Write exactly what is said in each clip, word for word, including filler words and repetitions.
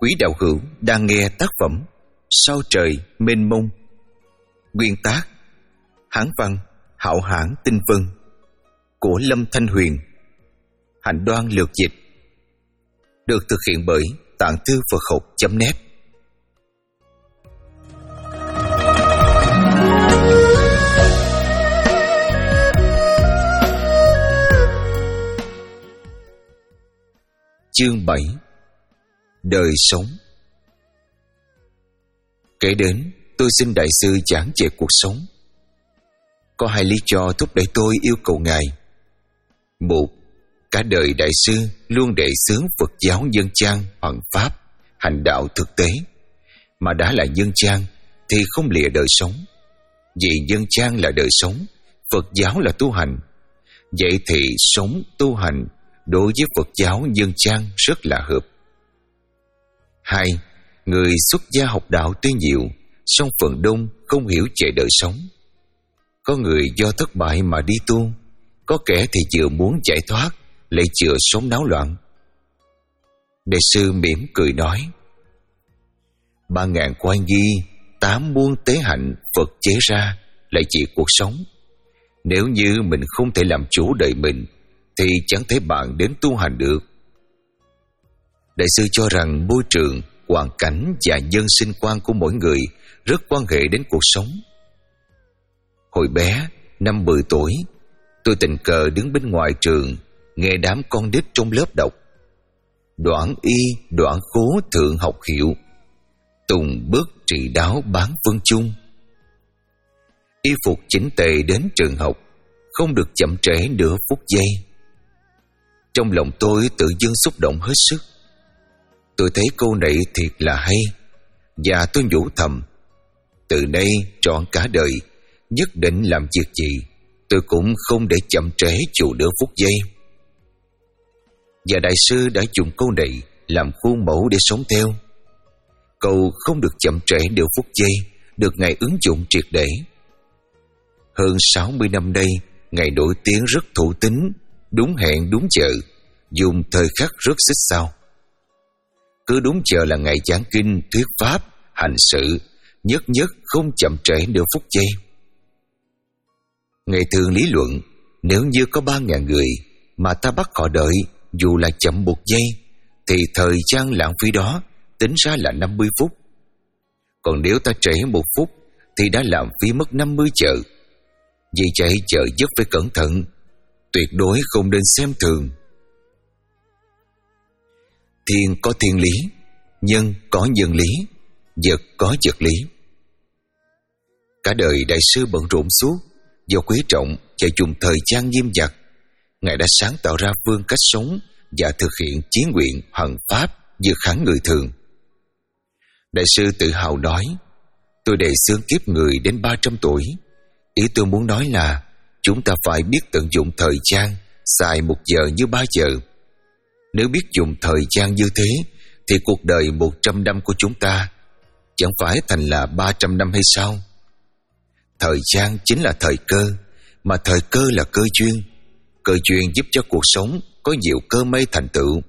Quý đạo hữu đang nghe tác phẩm Sao trời mênh mông. Nguyên tác Hán văn Hạo Hãn Tinh Vân của Lâm Thanh Huyền. Hành Đoan lược dịch. Được thực hiện bởi Tạng Thư Phật Học chấm net. Chương bảy. Đời sống. Kể đến, tôi xin đại sư giảng về cuộc sống. Có hai lý do thúc đẩy tôi yêu cầu Ngài. Một, cả đời đại sư luôn đệ xướng Phật giáo dân gian, hoằng pháp, hành đạo thực tế. Mà đã là dân gian thì không lìa đời sống. Vì dân gian là đời sống, Phật giáo là tu hành. Vậy thì sống tu hành đối với Phật giáo dân gian rất là hợp. Hai, người xuất gia học đạo tuy nhiều, song phần đông không hiểu về đời sống. Có người do thất bại mà đi tu, có kẻ thì vừa muốn giải thoát, lại chừa sống náo loạn. Đại sư mỉm cười nói: Ba ngàn quan nghi, tám muôn tế hạnh Phật chế ra, lại chỉ cuộc sống. Nếu như mình không thể làm chủ đời mình, thì chẳng thể bạn đến tu hành được. Đại sư cho rằng môi trường, hoàn cảnh và nhân sinh quan của mỗi người rất quan hệ đến cuộc sống. Hồi bé, năm mười tuổi, tôi tình cờ đứng bên ngoài trường, nghe đám con nít trong lớp đọc: Đoạn y, đoạn khố thượng học hiệu, tùng bước trị đáo bán phân chung. Y phục chỉnh tề đến trường học, không được chậm trễ nửa phút giây. Trong lòng tôi tự dưng xúc động hết sức. Tôi thấy câu này thiệt là hay, và tôi nhủ thầm: từ nay trọn cả đời, nhất định làm việc gì tôi cũng không để chậm trễ dù nửa phút giây. Và đại sư đã dùng câu này làm khuôn mẫu để sống theo. Câu không được chậm trễ nửa phút giây được Ngài ứng dụng triệt để. Hơn sáu mươi năm nay, Ngài nổi tiếng rất thủ tín, đúng hẹn đúng giờ, dùng thời khắc rất xích sao. Cứ đúng giờ là Ngài giảng kinh, thuyết pháp, hành sự, nhất nhất không chậm trễ nửa phút giây. Ngài thường lý luận, nếu như có ba ngàn người mà ta bắt họ đợi dù là chậm một giây, thì thời gian lãng phí đó tính ra là năm mươi phút. Còn nếu ta trễ một phút thì đã làm phí mất năm mươi giờ. Vì vậy chờ giấc phải cẩn thận, tuyệt đối không nên xem thường. Thiên có thiên lý, nhân có nhân lý, vật có vật lý. Cả đời đại sư bận rộn suốt, do quý trọng và dùng thời gian nghiêm ngặt, Ngài đã sáng tạo ra phương cách sống và thực hiện chí nguyện hoằng pháp vượt hẳn người thường. Đại sư tự hào nói: Tôi đề xướng kiếp người đến ba trăm tuổi. Ý tôi muốn nói là chúng ta phải biết tận dụng thời gian, xài một giờ như ba giờ. Nếu biết dùng thời gian như thế, thì cuộc đời một trăm năm của chúng ta chẳng phải thành là ba trăm năm hay sao? Thời gian chính là thời cơ, mà thời cơ là cơ duyên. Cơ duyên giúp cho cuộc sống có nhiều cơ may thành tựu.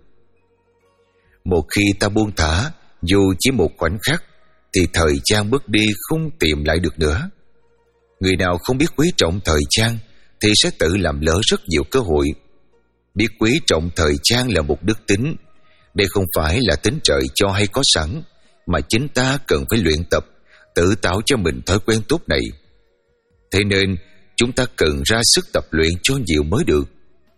Một khi ta buông thả, dù chỉ một khoảnh khắc, thì thời gian bước đi không tìm lại được nữa. Người nào không biết quý trọng thời gian thì sẽ tự làm lỡ rất nhiều cơ hội. Biết quý trọng thời gian là một đức tính. Đây không phải là tính trời cho hay có sẵn, mà chính ta cần phải luyện tập, tự tạo cho mình thói quen tốt này. Thế nên chúng ta cần ra sức tập luyện cho nhiều mới được.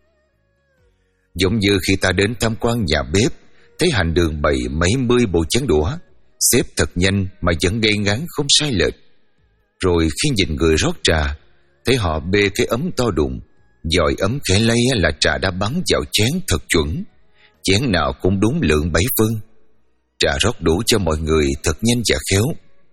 Giống như khi ta đến tham quan nhà bếp, thấy hành đường bày mấy mươi bộ chén đũa, xếp thật nhanh mà vẫn ngay ngắn không sai lệch. Rồi khi nhìn người rót trà, thấy họ bê cái ấm to đùng, dòi ấm khẽ lay là trà đã bắn vào chén thật chuẩn, chén nào cũng đúng lượng bảy phân. Trà rót đủ cho mọi người thật nhanh và khéo.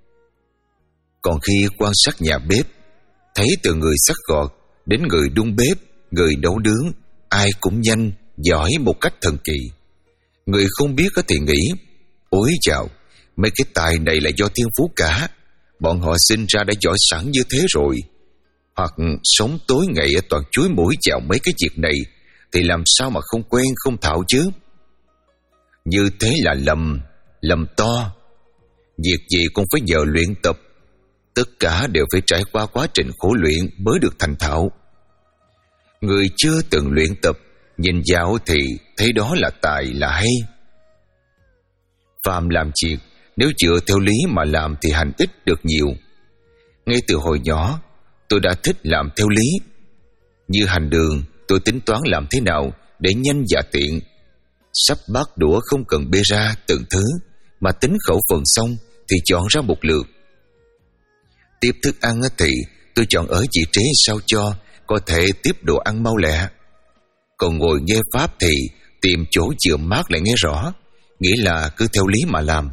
Còn khi quan sát nhà bếp, thấy từ người xắt gọt đến người đun bếp, người nấu nướng, ai cũng nhanh, giỏi một cách thần kỳ. Người không biết có thì nghĩ: ôi chào, mấy cái tài này là do thiên phú cả, bọn họ sinh ra đã giỏi sẵn như thế rồi. Hoặc sống tối ngày toàn chúi mũi vào mấy cái việc này, thì làm sao mà không quen không thạo chứ. Như thế là lầm, lầm to. Việc gì cũng phải nhờ luyện tập, tất cả đều phải trải qua quá trình khổ luyện mới được thành thạo. Người chưa từng luyện tập, nhìn vào thì thấy đó là tài là hay. Phàm làm việc, nếu dựa theo lý mà làm thì hành ít được nhiều. Ngay từ hồi nhỏ, tôi đã thích làm theo lý. Như hành đường, tôi tính toán làm thế nào để nhanh và tiện. Sắp bát đũa không cần bê ra từng thứ, mà tính khẩu phần xong thì chọn ra một lượt. Tiếp thức ăn thì tôi chọn ở vị trí sao cho có thể tiếp đồ ăn mau lẹ. Còn ngồi nghe pháp thì tìm chỗ vừa mát lại nghe rõ, nghĩa là cứ theo lý mà làm.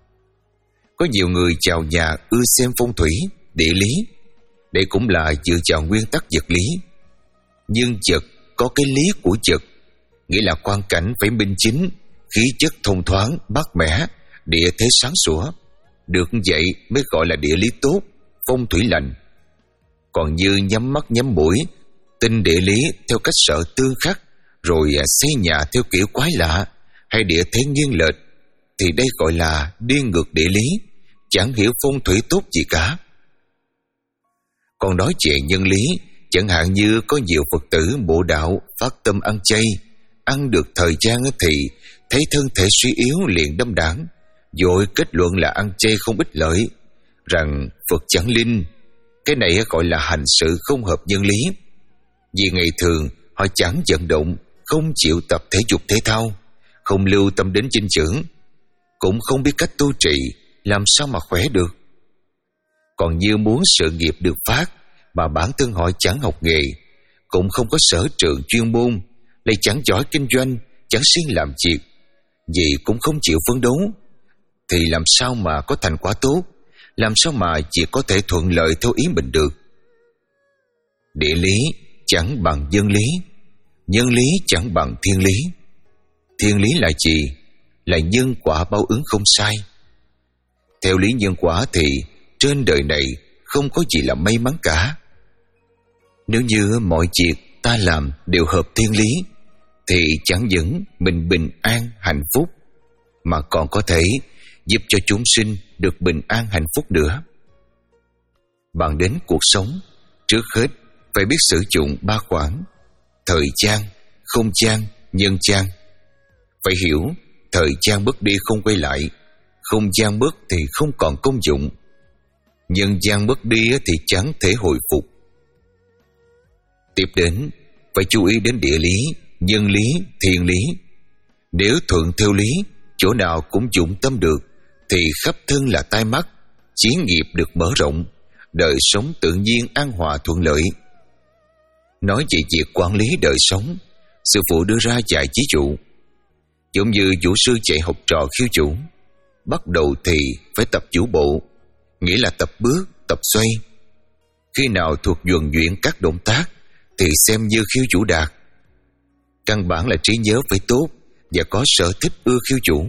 Có nhiều người chào nhà ưa xem phong thủy, địa lý. Đây cũng là dựa vào nguyên tắc vật lý. Nhưng vật có cái lý của vật, nghĩa là quang cảnh phải minh chính, khí chất thông thoáng, mát mẻ, địa thế sáng sủa. Được vậy mới gọi là địa lý tốt, phong thủy lành. Còn như nhắm mắt nhắm mũi, tin địa lý theo cách sợ tương khắc, rồi xây nhà theo kiểu quái lạ, hay địa thế nghiêng lệch, thì đây gọi là đi ngược địa lý, chẳng hiểu phong thủy tốt gì cả. Còn nói về nhân lý, chẳng hạn như có nhiều Phật tử bộ đạo phát tâm ăn chay, ăn được thời gian thì thấy thân thể suy yếu liền đâm đảng, rồi kết luận là ăn chay không ích lợi, rằng Phật chẳng linh. Cái này gọi là hành sự không hợp nhân lý. Vì ngày thường họ chẳng vận động, không chịu tập thể dục thể thao, không lưu tâm đến dinh dưỡng, cũng không biết cách tu trì, làm sao mà khỏe được. Còn như muốn sự nghiệp được phát mà bản thân họ chẳng học nghề, cũng không có sở trường chuyên môn, lại chẳng giỏi kinh doanh, chẳng siêng làm việc, vì cũng không chịu phấn đấu, thì làm sao mà có thành quả tốt, làm sao mà chỉ có thể thuận lợi theo ý mình được. Địa lý chẳng bằng nhân lý, nhân lý chẳng bằng thiên lý. Thiên lý là gì? Là nhân quả báo ứng không sai. Theo lý nhân quả thì trên đời này không có gì là may mắn cả. Nếu như mọi việc ta làm đều hợp thiên lý, thì chẳng những mình bình an hạnh phúc, mà còn có thể giúp cho chúng sinh được bình an hạnh phúc nữa. Bàn đến cuộc sống, trước hết phải biết sử dụng ba khoảng: thời gian, không gian, nhân gian. Phải hiểu thời gian mất đi không quay lại, không gian mất thì không còn công dụng, nhân gian mất đi thì chẳng thể hồi phục. Tiếp đến phải chú ý đến địa lý, nhân lý, thiên lý. Nếu thuận theo lý, chỗ nào cũng dụng tâm được, thì khắp thân là tai mắt, chí nghiệp được mở rộng, đời sống tự nhiên an hòa thuận lợi. Nói về việc quản lý đời sống, sư phụ đưa ra vài ví dụ. Giống như vũ sư dạy học trò khiêu vũ, bắt đầu thì phải tập vũ bộ, nghĩa là tập bước, tập xoay. Khi nào thuộc nhuần nhuyễn các động tác thì xem như khiêu vũ đạt. Căn bản là trí nhớ phải tốt và có sở thích ưa khiêu vũ.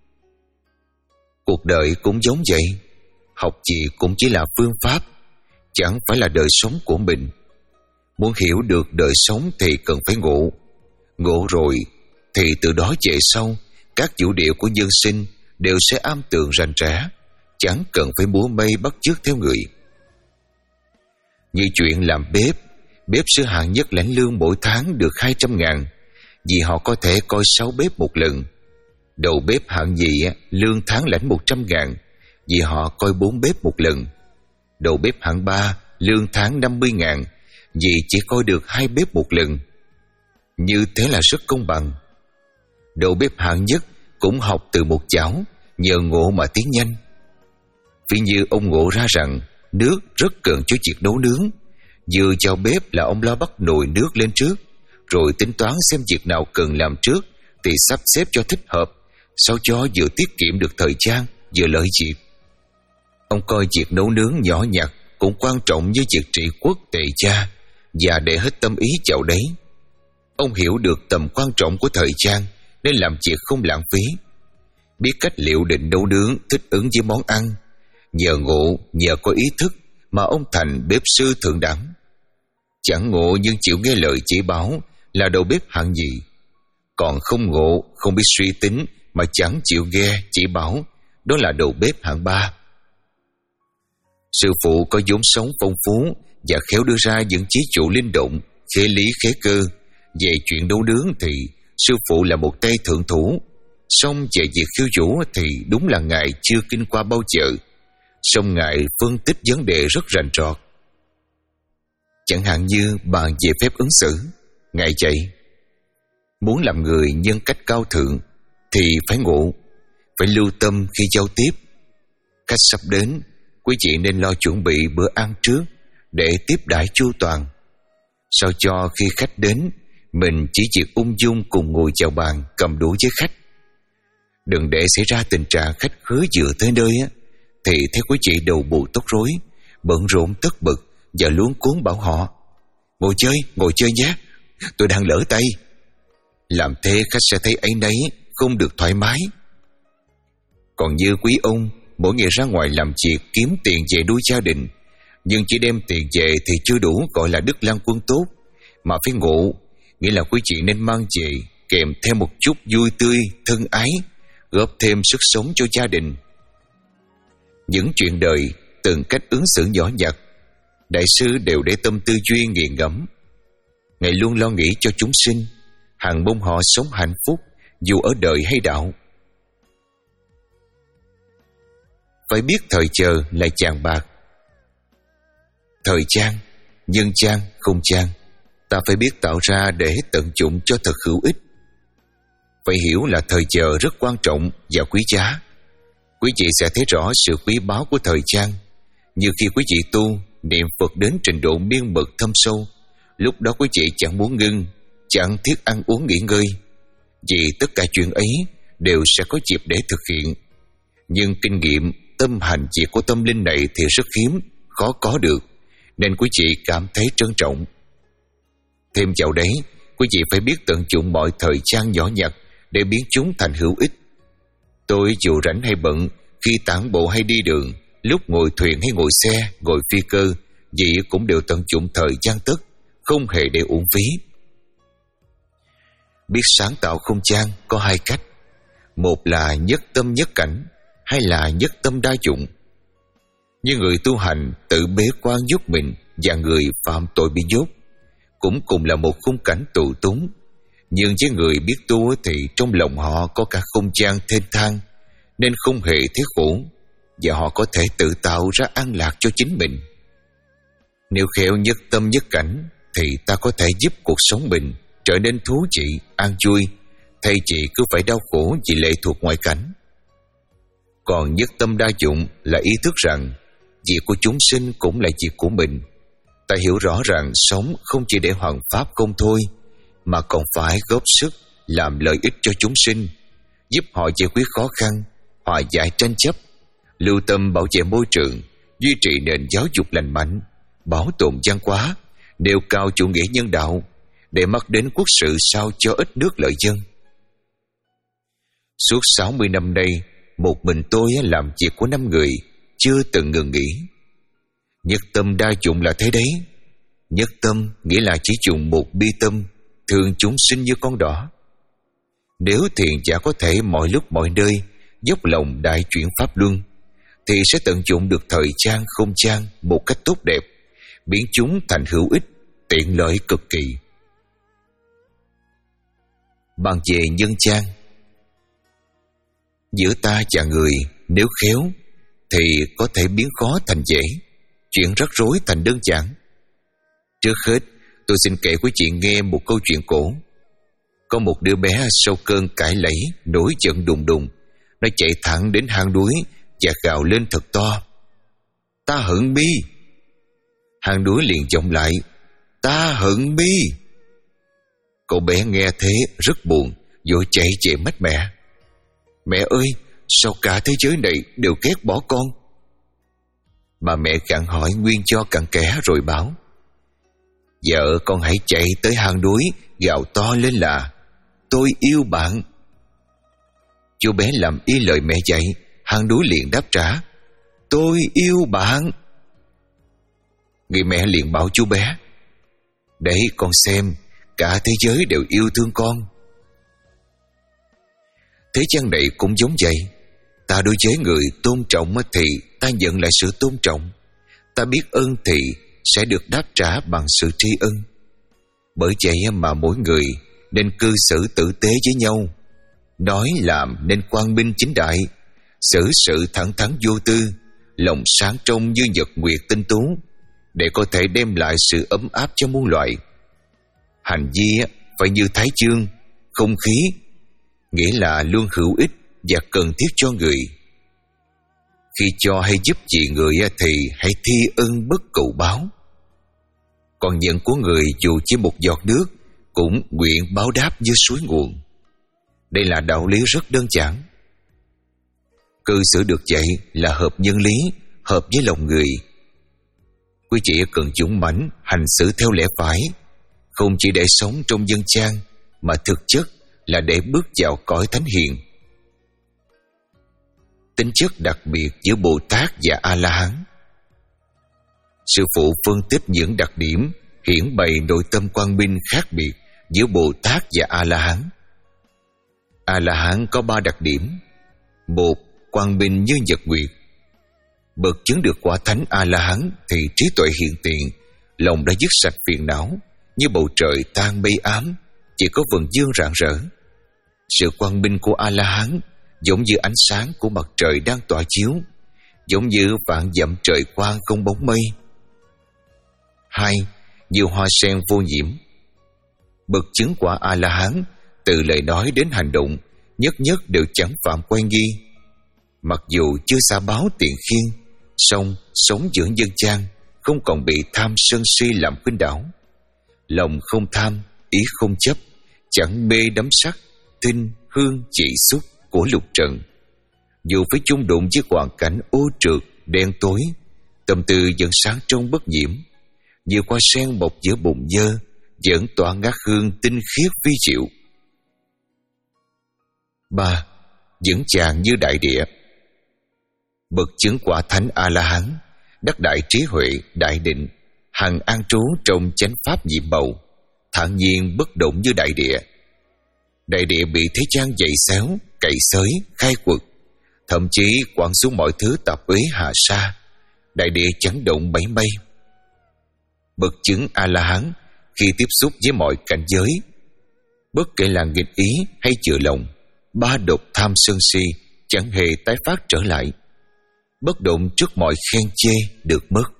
Cuộc đời cũng giống vậy, học gì cũng chỉ là phương pháp, chẳng phải là đời sống của mình. Muốn hiểu được đời sống thì cần phải ngộ. Ngộ rồi thì từ đó về sau, các vũ điệu của nhân sinh đều sẽ am tường rành rẽ, chẳng cần phải múa mây bắt chước theo người. Như chuyện làm bếp, bếp sư hạng nhất lãnh lương mỗi tháng được hai trăm ngàn, vì họ có thể coi sáu bếp một lần. Đầu bếp hạng nhì lương tháng lãnh một trăm ngàn, vì họ coi bốn bếp một lần. Đầu bếp hạng ba lương tháng năm mươi ngàn, vì chỉ coi được hai bếp một lần. Như thế là rất công bằng. Đầu bếp hạng nhất cũng học từ một cháu, nhờ ngộ mà tiến nhanh. Vì như ông ngộ ra rằng nước rất cần cho việc nấu nướng, vừa vào bếp là ông lo bắt nồi nước lên trước, rồi tính toán xem việc nào cần làm trước thì sắp xếp cho thích hợp, sao cho vừa tiết kiệm được thời gian, vừa lợi việc. Ông coi việc nấu nướng nhỏ nhặt cũng quan trọng như việc trị quốc tề gia, và để hết tâm ý vào đấy. Ông hiểu được tầm quan trọng của thời gian nên làm việc không lãng phí, biết cách liệu định nấu nướng thích ứng với món ăn. Nhờ ngộ, nhờ có ý thức mà ông thành bếp sư thượng đẳng. Chẳng ngộ nhưng chịu nghe lời chỉ bảo là đầu bếp hạng nhì. Còn không ngộ, không biết suy tính, mà chẳng chịu nghe, chỉ bảo đó là đầu bếp hạng ba. Sư phụ có vốn sống phong phú và khéo đưa ra những chí dụ linh động, khế lý khế cơ. Về chuyện nấu nướng thì sư phụ là một tay thượng thủ, song về việc khiêu vũ thì đúng là ngài chưa kinh qua bao giờ. Song ngài phân tích vấn đề rất rành rọt. Chẳng hạn như bàn về phép ứng xử, ngài dạy muốn làm người nhân cách cao thượng thì phải ngộ, phải lưu tâm khi giao tiếp. Khách sắp đến, quý vị nên lo chuẩn bị bữa ăn trước để tiếp đãi chu toàn, sao cho khi khách đến mình chỉ việc ung dung cùng ngồi chào bàn cầm đũa với khách. Đừng để xảy ra tình trạng khách khứa vừa tới nơi á, thì thấy quý vị đầu bù tóc rối, bận rộn tất bực và luống cuống bảo họ ngồi chơi, ngồi chơi nhé, tôi đang lỡ tay. Làm thế khách sẽ thấy áy náy, không được thoải mái. Còn như quý ông mỗi ngày ra ngoài làm việc kiếm tiền về nuôi gia đình, nhưng chỉ đem tiền về thì chưa đủ gọi là đức lang quân tốt, mà phải ngộ, nghĩa là quý vị nên mang về kèm theo một chút vui tươi, thân ái, góp thêm sức sống cho gia đình. Những chuyện đời, từng cách ứng xử nhỏ nhặt, đại sư đều để tâm tư duy nghiền ngẫm. Ngài luôn lo nghĩ cho chúng sinh, hằng mong họ sống hạnh phúc dù ở đời hay đạo. Phải biết thời chờ là chàng bạc. Thời gian, nhân gian, không gian, ta phải biết tạo ra để tận dụng cho thật hữu ích. Phải hiểu là thời giờ rất quan trọng và quý giá. Quý vị sẽ thấy rõ sự quý báu của thời gian. Như khi quý vị tu, niệm Phật đến trình độ miên mật thâm sâu, lúc đó quý vị chẳng muốn ngưng, chẳng thiết ăn uống nghỉ ngơi, vì tất cả chuyện ấy đều sẽ có dịp để thực hiện. Nhưng kinh nghiệm tâm hành việc của tâm linh này thì rất hiếm, khó có được, nên quý vị cảm thấy trân trọng. Thêm vào đấy, quý vị phải biết tận dụng mọi thời gian nhỏ nhặt để biến chúng thành hữu ích. Tôi dù rảnh hay bận, khi tản bộ hay đi đường, lúc ngồi thuyền hay ngồi xe, ngồi phi cơ, gì cũng đều tận dụng thời gian tất, không hề để uổng phí. Biết sáng tạo không gian có hai cách. Một là nhất tâm nhất cảnh, hay là nhất tâm đa dụng. Như người tu hành tự bế quan giúp mình và người phạm tội bị dốt cũng cùng là một khung cảnh tù túng. Nhưng với người biết tu thì trong lòng họ có cả không gian thênh thang, nên không hề thấy khổ, và họ có thể tự tạo ra an lạc cho chính mình. Nếu khéo nhất tâm nhất cảnh thì ta có thể giúp cuộc sống mình trở nên thú vị, an vui, thay vì cứ phải đau khổ vì lệ thuộc ngoại cảnh. Còn nhất tâm đa dụng là ý thức rằng việc của chúng sinh cũng là việc của mình. Ta hiểu rõ rằng sống không chỉ để hoằng pháp không thôi, mà còn phải góp sức làm lợi ích cho chúng sinh, giúp họ giải quyết khó khăn, hòa giải tranh chấp, lưu tâm bảo vệ môi trường, duy trì nền giáo dục lành mạnh, bảo tồn văn hóa, nêu cao chủ nghĩa nhân đạo, để mắt đến quốc sự sao cho ít nước lợi dân. Suốt sáu mươi năm nay, một mình tôi làm việc của năm người, chưa từng ngừng nghỉ. Nhất tâm đa dụng là thế đấy. Nhất tâm nghĩa là chỉ dùng một bi tâm, thương chúng sinh như con đỏ. Nếu thiền giả có thể mọi lúc mọi nơi dốc lòng đại chuyển pháp luân, thì sẽ tận dụng được thời gian không gian một cách tốt đẹp, biến chúng thành hữu ích, tiện lợi cực kỳ. Bàn về nhân gian, giữa ta và người nếu khéo thì có thể biến khó thành dễ, chuyện rắc rối thành đơn giản. Trước hết, tôi xin kể quý vị nghe một câu chuyện cổ. Có một đứa bé sau cơn cãi lẫy, nổi giận đùng đùng, nó chạy thẳng đến hang núi và gào lên thật to: "Ta hận mi!" Hang núi liền vọng lại: "Ta hận mi!" Cậu bé nghe thế rất buồn, vội chạy về mách mẹ: "Mẹ ơi, sao cả thế giới này đều ghét bỏ con?" Bà mẹ gặng hỏi nguyên do cặn kẽ rồi bảo: "Vợ con hãy chạy tới hang núi, gào to lên là: Tôi yêu bạn." Chú bé làm y lời mẹ dạy, hang núi liền đáp trả: "Tôi yêu bạn." Người mẹ liền bảo chú bé: "Đấy con xem, cả thế giới đều yêu thương con." Thế gian này cũng giống vậy. Ta đối với người tôn trọng thì ta nhận lại sự tôn trọng. Ta biết ơn thì sẽ được đáp trả bằng sự tri ân. Bởi vậy mà mỗi người nên cư xử tử tế với nhau, nói làm nên quang minh chính đại, xử sự thẳng thắn vô tư, lòng sáng trong như nhật nguyệt tinh tú, để có thể đem lại sự ấm áp cho muôn loài. Hành vi phải như thái dương, không khí, nghĩa là luôn hữu ích và cần thiết cho người. Khi cho hay giúp gì người thì hãy thi ân bất cầu báo. Còn nhận của người dù chỉ một giọt nước cũng nguyện báo đáp như suối nguồn. Đây là đạo lý rất đơn giản. Cư xử được vậy là hợp nhân lý, hợp với lòng người. Quý vị cần dũng mãnh hành xử theo lẽ phải, không chỉ để sống trong dân gian, mà thực chất là để bước vào cõi thánh hiền. Tính chất đặc biệt giữa Bồ Tát và A-la-hán. Sư phụ phân tích những đặc điểm hiển bày nội tâm quang minh khác biệt giữa Bồ Tát và A-la-hán. A-la-hán có ba đặc điểm. Một, quang minh như nhật nguyệt. Bậc chứng được quả thánh A-la-hán thì trí tuệ hiện tiền, lòng đã dứt sạch phiền não, như bầu trời tan mây ám, chỉ có vầng dương rạng rỡ. Sự quang minh của A-la-hán giống như ánh sáng của mặt trời đang tỏa chiếu, giống như vạn dặm trời quang không bóng mây. Hai, như hoa sen vô nhiễm. Bậc chứng quả A-la-hán từ lời nói đến hành động nhất nhất đều chẳng phạm quan nghi. Mặc dù chưa xả báo tiền khiên, song sống dưỡng dân gian, không còn bị tham sân si làm khuynh đảo. Lòng không tham, ý không chấp, chẳng mê đắm sắc, tinh, hương, chỉ xúc của lục trần. Dù phải chung đụng với hoàn cảnh ô trượt, đen tối, tâm tư vẫn sáng trong bất nhiễm, như hoa sen mọc giữa bùn nhơ, vẫn tỏa ngát hương tinh khiết vi diệu. Ba, vững chàng như đại địa. Bậc chứng quả thánh A-la-hán đắc đại trí huệ, đại định, hằng an trú trong chánh pháp nhiệm màu, thản nhiên bất động như đại địa. Đại địa bị thế gian dày xéo, cày xới, khai quật, thậm chí quẳng xuống mọi thứ tạp uế hạ sa, đại địa chẳng động mảy may. Bậc chứng A-la-hán khi tiếp xúc với mọi cảnh giới, bất kể là nghịch ý hay chừa lòng, ba độc tham sân si chẳng hề tái phát trở lại, bất động trước mọi khen chê được mất.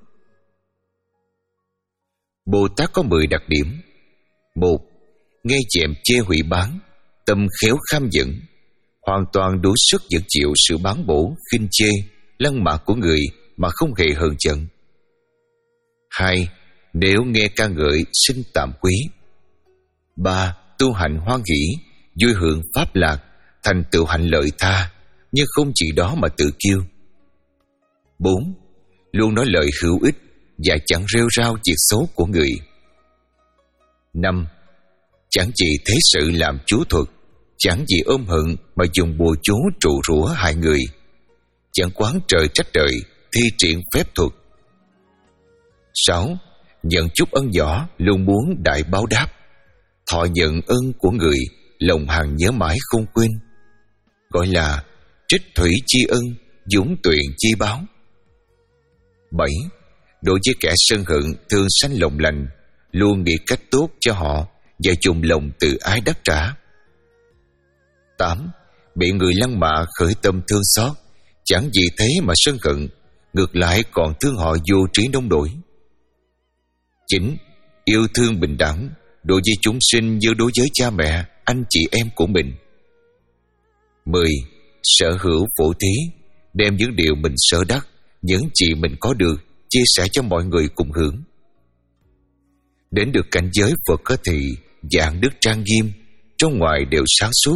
Bồ Tát có mười đặc điểm. Một, nghe chèm chê hủy bán, tâm khéo kham dẫn, hoàn toàn đủ sức dẫn chịu sự bán bổ, khinh chê, lăng mạ của người mà không hề hờn giận. Hai, nếu nghe ca ngợi xin tạm quý. Ba, tu hành hoan hỷ, vui hưởng pháp lạc, thành tựu hạnh lợi tha, nhưng không chỉ đó mà tự kiêu. Bốn, luôn nói lời hữu ích và chẳng rêu rao việc xấu của người. Năm, chẳng chỉ thế sự làm chú thuật, chẳng vì ôm hận mà dùng bùa chú trụ rủa hại người, chẳng quán trời trách trời, thi triển phép thuật. Sáu, nhận chút ân nhỏ luôn muốn đại báo đáp, thọ nhận ân của người, lòng hằng nhớ mãi không quên, gọi là trích thủy chi ân, dũng tuyền chi báo. Bảy, đối với kẻ sân hận thường sanh lòng lành, luôn nghĩ cách tốt cho họ và dùng lòng từ ái đáp trả. Tám, bị người lăng mạ khởi tâm thương xót, chẳng vì thế mà sân hận, ngược lại còn thương họ vô trí nông nổi. Chín, yêu thương bình đẳng đối với chúng sinh như đối với cha mẹ, anh chị em của mình. Mười, sở hữu phổ thí, đem những điều mình sở đắc, những gì mình có được, chia sẻ cho mọi người cùng hưởng. Đến được cảnh giới Phật có thì dạng đức trang nghiêm, trong ngoài đều sáng suốt.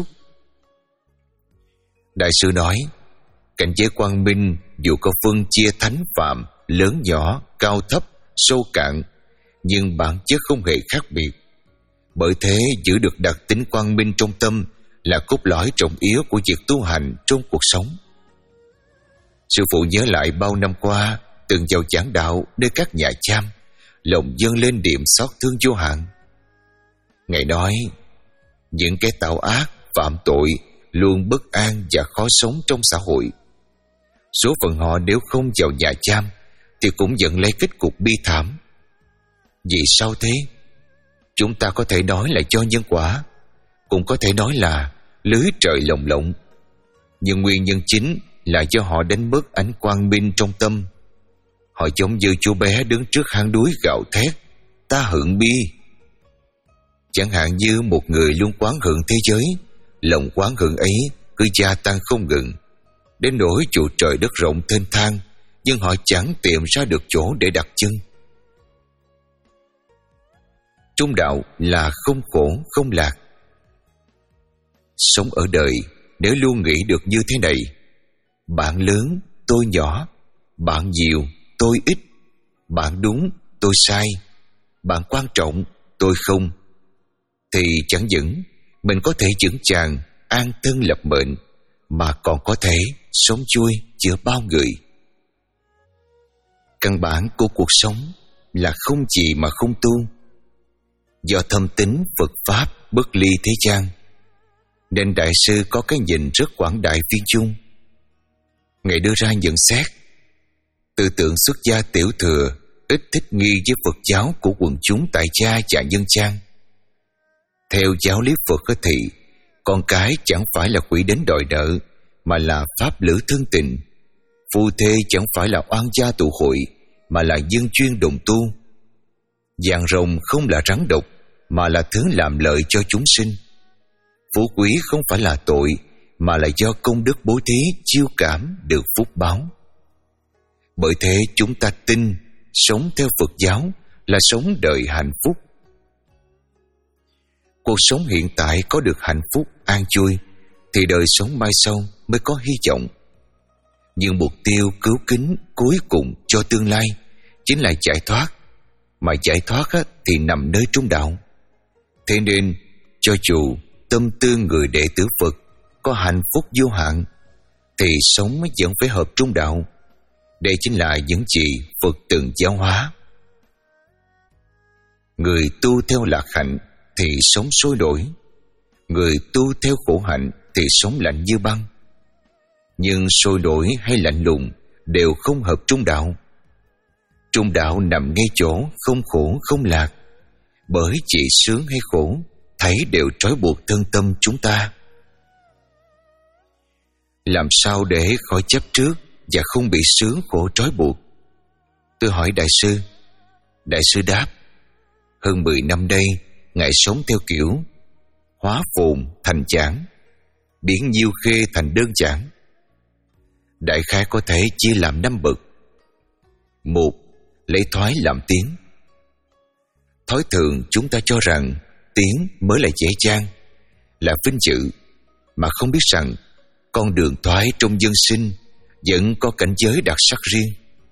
Đại sư nói, cảnh giới quang minh dù có phân chia thánh phạm, lớn nhỏ, cao thấp, sâu cạn, nhưng bản chất không hề khác biệt. Bởi thế giữ được đặc tính quang minh trong tâm là cốt lõi trọng yếu của việc tu hành trong cuộc sống. Sư phụ nhớ lại bao năm qua từng vào giảng đạo nơi các nhà giam, lòng dâng lên niềm xót thương vô hạn. Ngài nói, những kẻ tạo ác, phạm tội luôn bất an và khó sống trong xã hội. Số phận họ nếu không vào nhà giam thì cũng dẫn lấy kết cục bi thảm. Vì sao thế? Chúng ta có thể nói là do nhân quả, cũng có thể nói là lưới trời lồng lộng. Nhưng nguyên nhân chính là do họ đánh mất ánh quang minh trong tâm. Họ giống như chú bé đứng trước hang núi gào thét: ta hận bi. Chẳng hạn như một người luôn oán hận thế giới, lòng oán hận ấy cứ gia tăng không ngừng, đến nỗi trụ trời đất rộng thênh thang, nhưng họ chẳng tìm ra được chỗ để đặt chân. Trung đạo là không khổ không lạc. Sống ở đời nếu luôn nghĩ được như thế này: bạn lớn, tôi nhỏ; bạn nhiều, tôi ít; bạn đúng, tôi sai; bạn quan trọng, tôi không, thì chẳng những mình có thể vững chàng an thân lập mệnh, mà còn có thể sống vui giữa bao người. Căn bản của cuộc sống là không gì mà không tu. Do thâm tín Phật Pháp bất ly thế gian, nên Đại sư có cái nhìn rất quảng đại viên chung. Ngài đưa ra nhận xét: tư tưởng xuất gia tiểu thừa ít thích nghi với Phật giáo của quần chúng tại gia và nhân gian. Theo giáo lý Phật thì con cái chẳng phải là quỷ đến đòi nợ, mà là pháp lữ thân tình. Phu thê chẳng phải là oan gia tụ hội, mà là dân chuyên đồng tu. Vàng rồng không là rắn độc, mà là thứ làm lợi cho chúng sinh. Phú quý không phải là tội, mà là do công đức bố thí chiêu cảm được phúc báo. Bởi thế chúng ta tin sống theo Phật giáo là sống đời hạnh phúc. Cuộc sống hiện tại có được hạnh phúc an vui thì đời sống mai sau mới có hy vọng. Nhưng mục tiêu cứu kính cuối cùng cho tương lai chính là giải thoát, mà giải thoát á, thì nằm nơi trung đạo. Thế nên cho dù tâm tư người đệ tử Phật có hạnh phúc vô hạn, thì sống vẫn phải hợp trung đạo. Đây chính là những gì Phật từng giáo hóa. Người tu theo lạc hạnh thì sống sôi nổi, người tu theo khổ hạnh thì sống lạnh như băng. Nhưng sôi nổi hay lạnh lùng đều không hợp trung đạo. Trung đạo nằm ngay chỗ không khổ không lạc, bởi chỉ sướng hay khổ thấy đều trói buộc thân tâm chúng ta. Làm sao để khỏi chấp trước và không bị sướng khổ trói buộc? Tôi hỏi Đại sư. Đại sư đáp: hơn mười năm đây, Ngài sống theo kiểu hóa phồn thành giản, biến nhiêu khê thành đơn giản. Đại khái có thể chia làm năm bậc. Một, lấy thoái làm tiến. Thói thường chúng ta cho rằng tiến mới là dễ dàng, là vinh dự, mà không biết rằng con đường thoái trong dân sinh vẫn có cảnh giới đặc sắc riêng.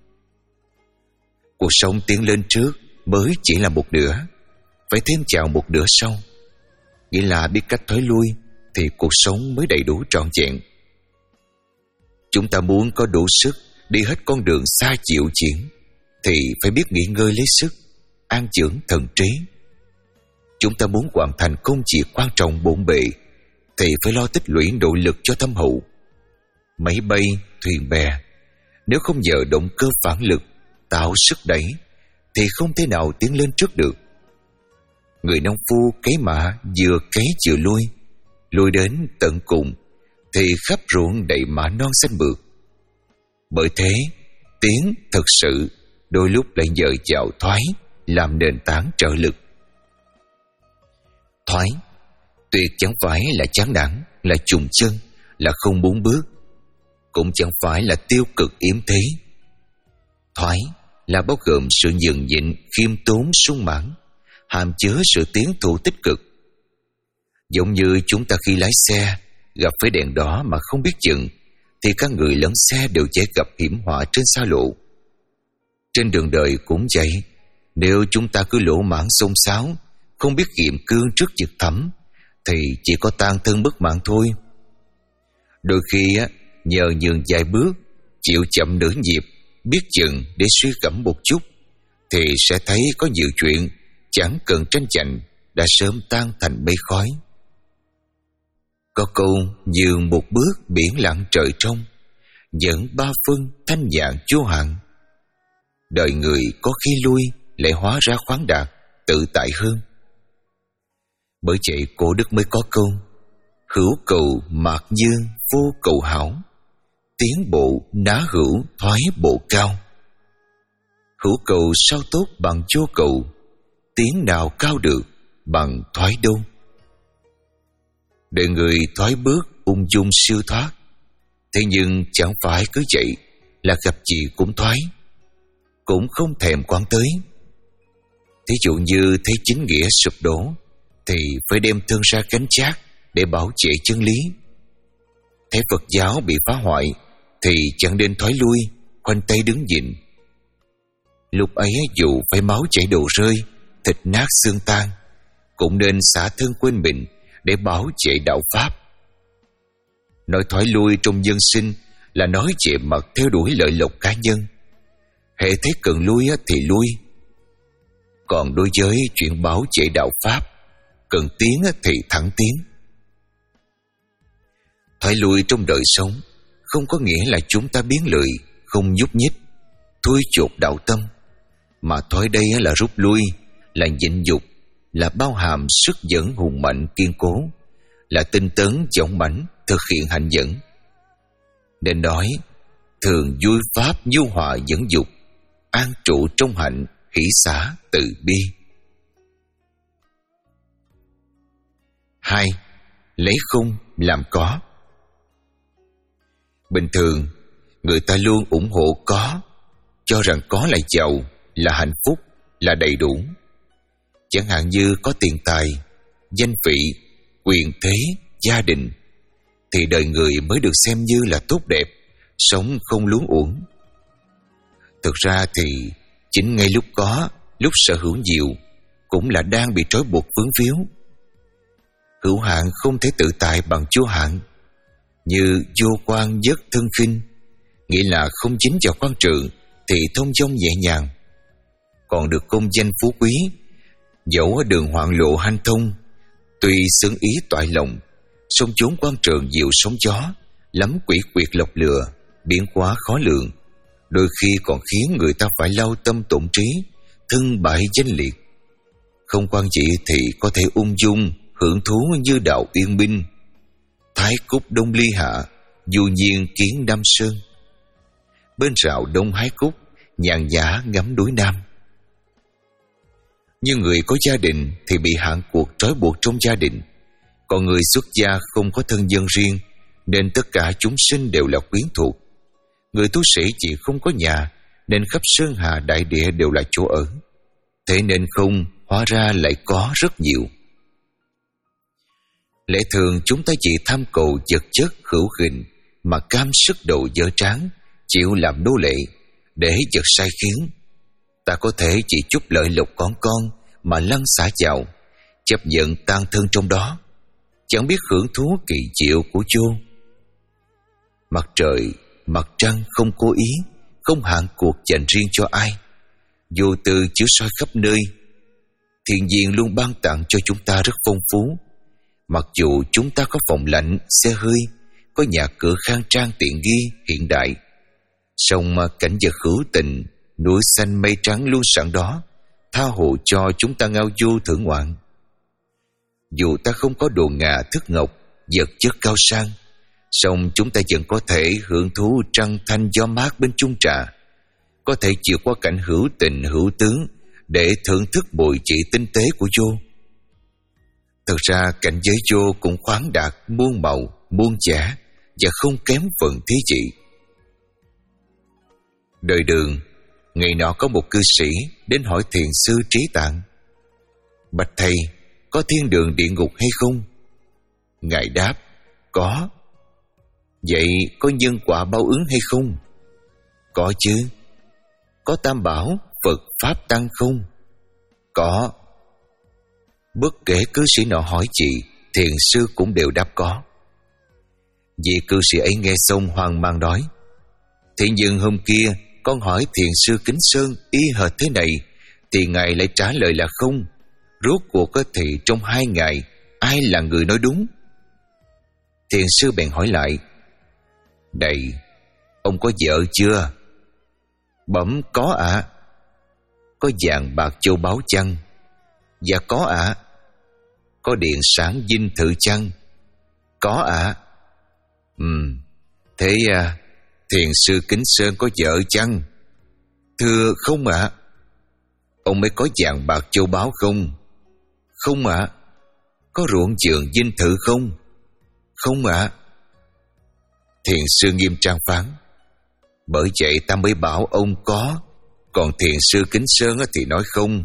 Cuộc sống tiến lên trước mới chỉ là một nửa, phải thêm chào một nửa sau. Nghĩa là biết cách thoái lui thì cuộc sống mới đầy đủ trọn vẹn. Chúng ta muốn có đủ sức đi hết con đường xa chịu chuyển thì phải biết nghỉ ngơi lấy sức, an dưỡng thần trí. Chúng ta muốn hoàn thành công việc quan trọng bộn bề thì phải lo tích lũy nội lực cho thâm hậu. Máy bay, thuyền bè nếu không nhờ động cơ phản lực tạo sức đẩy thì không thể nào tiến lên trước được. Người nông phu cấy mạ vừa cấy vừa lui, lui đến tận cùng thì khắp ruộng đầy mạ non xanh mượt. Bởi thế tiến thực sự đôi lúc lại nhờ vào thoái làm nền tảng trợ lực. Thoái tuyệt chẳng phải là chán nản, là chùng chân, là không muốn bước, cũng chẳng phải là tiêu cực yếm thế. Thoái là bao gồm sự nhường nhịn, khiêm tốn, sung mãn, hàm chứa sự tiến thủ tích cực. Giống như chúng ta khi lái xe gặp phải đèn đỏ mà không biết chừng thì các người lẫn xe đều dễ gặp hiểm họa trên xa lộ. Trên đường đời cũng vậy, nếu chúng ta cứ lỗ mãng xôn xáo, không biết kiệm cương trước vực thẳm thì chỉ có tan thân mất mạng thôi. Đôi khi á, nhờ nhường vài bước, chịu chậm nửa nhịp, biết chừng để suy gẫm một chút thì sẽ thấy có nhiều chuyện chẳng cần tranh giành đã sớm tan thành mây khói. Có câu dường một bước biển lặng trời trong, dẫn ba phân thanh nhàn vô hạn. Đời người có khi lui lại hóa ra khoáng đạt, tự tại hơn. Bởi vậy cổ đức mới có câu: hữu cầu mạc dương vô cầu hảo, tiến bộ ná hữu thoái bộ cao. Hữu cầu sao tốt bằng vô cầu, tiến nào cao được bằng thoái đâu. Để người thoái bước ung dung siêu thoát, thế nhưng chẳng phải cứ vậy là gặp gì cũng thoái, cũng không thèm quan tới. Thí dụ như thấy chính nghĩa sụp đổ thì phải đem thân ra cánh chát để bảo vệ chân lý. Thấy Phật giáo bị phá hoại thì chẳng nên thoái lui, khoanh tay đứng nhìn. Lúc ấy dù phải máu chảy đầu rơi, thịt nát xương tan, cũng nên xả thân quên mình để bảo vệ đạo pháp. Nói thoái lui trong dân sinh là nói về mặt theo đuổi lợi lộc cá nhân. Hễ thấy cần lui thì lui. Còn đối với chuyện bảo vệ đạo pháp, cần tiến thì thẳng tiến. Thoái lui trong đời sống không có nghĩa là chúng ta biến lười, không nhúc nhích, thui chột đạo tâm, mà thoái đây là rút lui, là nhịn dục, là bao hàm sức dẫn hùng mạnh kiên cố, là tinh tấn dũng mãnh thực hiện hạnh dẫn. Nên nói thường vui pháp nhu hòa dẫn dục, an trụ trong hạnh hỷ xả từ bi. Hai, lấy không làm có. Bình thường người ta luôn ủng hộ có, cho rằng có là giàu, là hạnh phúc, là đầy đủ. Chẳng hạn như có tiền tài, danh vị, quyền thế, gia đình, thì đời người mới được xem như là tốt đẹp, sống không luống uổng. Thực ra thì chính ngay lúc có, lúc sở hữu nhiều, cũng là đang bị trói buộc vướng víu. Hữu hạn không thể tự tại bằng vô hạn. Như vô quan dất thân khinh, nghĩa là không dính vào quan trường thì thông dong nhẹ nhàng. Còn được công danh phú quý, dẫu ở đường hoạn lộ hanh thông, tuy xứng ý toại lòng, song chốn quan trường dịu sóng gió, lắm quỷ quyệt lọc lừa, biến quá khó lường, đôi khi còn khiến người ta phải lao tâm tổn trí, thân bại danh liệt. Không quan trị thì có thể ung dung hưởng thú như đạo yên minh, thái cúc đông ly hạ, du nhiên kiến Nam Sơn. Bên rào đông hái cúc, nhàn nhã ngắm núi Nam. Như người có gia đình thì bị hạn cuộc trói buộc trong gia đình, còn người xuất gia không có thân nhân riêng, nên tất cả chúng sinh đều là quyến thuộc. Người tu sĩ chỉ không có nhà, nên khắp sơn hà đại địa đều là chỗ ở. Thế nên không, hóa ra lại có rất nhiều. Lẽ thường chúng ta chỉ tham cầu vật chất hữu hình, mà cam sức đầu dở tráng, chịu làm nô lệ, để vật sai khiến. Ta có thể chỉ chút lợi lộc con con mà lăn xả vào, chấp nhận tan thân trong đó, chẳng biết hưởng thú kỳ diệu của vô. Mặt trời, mặt trăng không cố ý, không hạn cuộc dành riêng cho ai, vô tư chiếu soi khắp nơi. Thiên nhiên luôn ban tặng cho chúng ta rất phong phú. Mặc dù chúng ta có phòng lạnh, xe hơi, có nhà cửa khang trang tiện nghi hiện đại, song cảnh vật hữu tình, núi xanh mây trắng luôn sẵn đó, tha hồ cho chúng ta ngao du thưởng ngoạn. Dù ta không có đồ ngà thức ngọc, vật chất cao sang, song chúng ta vẫn có thể hưởng thú trăng thanh gió mát bên chung trà, có thể chịu qua cảnh hữu tình hữu tướng để thưởng thức bồi trị tinh tế của vô. Thật ra cảnh giới vô cũng khoáng đạt, muôn màu, muôn vẻ, và không kém phần thế trị. Đời Đường, ngày nọ có một cư sĩ đến hỏi thiền sư Trí Tạng: bạch thầy, có thiên đường địa ngục hay không? Ngài đáp: có. Vậy có nhân quả báo ứng hay không? Có chứ. Có tam bảo, Phật, Pháp, Tăng không? Có. Bất kể cư sĩ nọ hỏi gì, thiền sư cũng đều đáp có. Vị cư sĩ ấy nghe xong hoang mang nói: thế nhưng hôm kia con hỏi thiền sư Kính Sơn y hệt thế này, thì ngài lại trả lời là không. Rốt cuộc thì trong hai ngài, ai là người nói đúng? Thiền sư bèn hỏi lại: Này, ông có vợ chưa? Bẩm có ạ. À. Có vàng bạc châu báu chăng? Dạ có ạ. À. Có điện sản dinh thự chăng? Có ạ. À. Ừm, thế à, thiền sư Kính Sơn có vợ chăng? Thưa không ạ. À. Ông mới có vàng bạc châu báu không? Không ạ. À. Có ruộng vườn dinh thự không? Không ạ. À. Thiền sư nghiêm trang phán: Bởi vậy ta mới bảo ông có, còn thiền sư Kính Sơn thì nói không.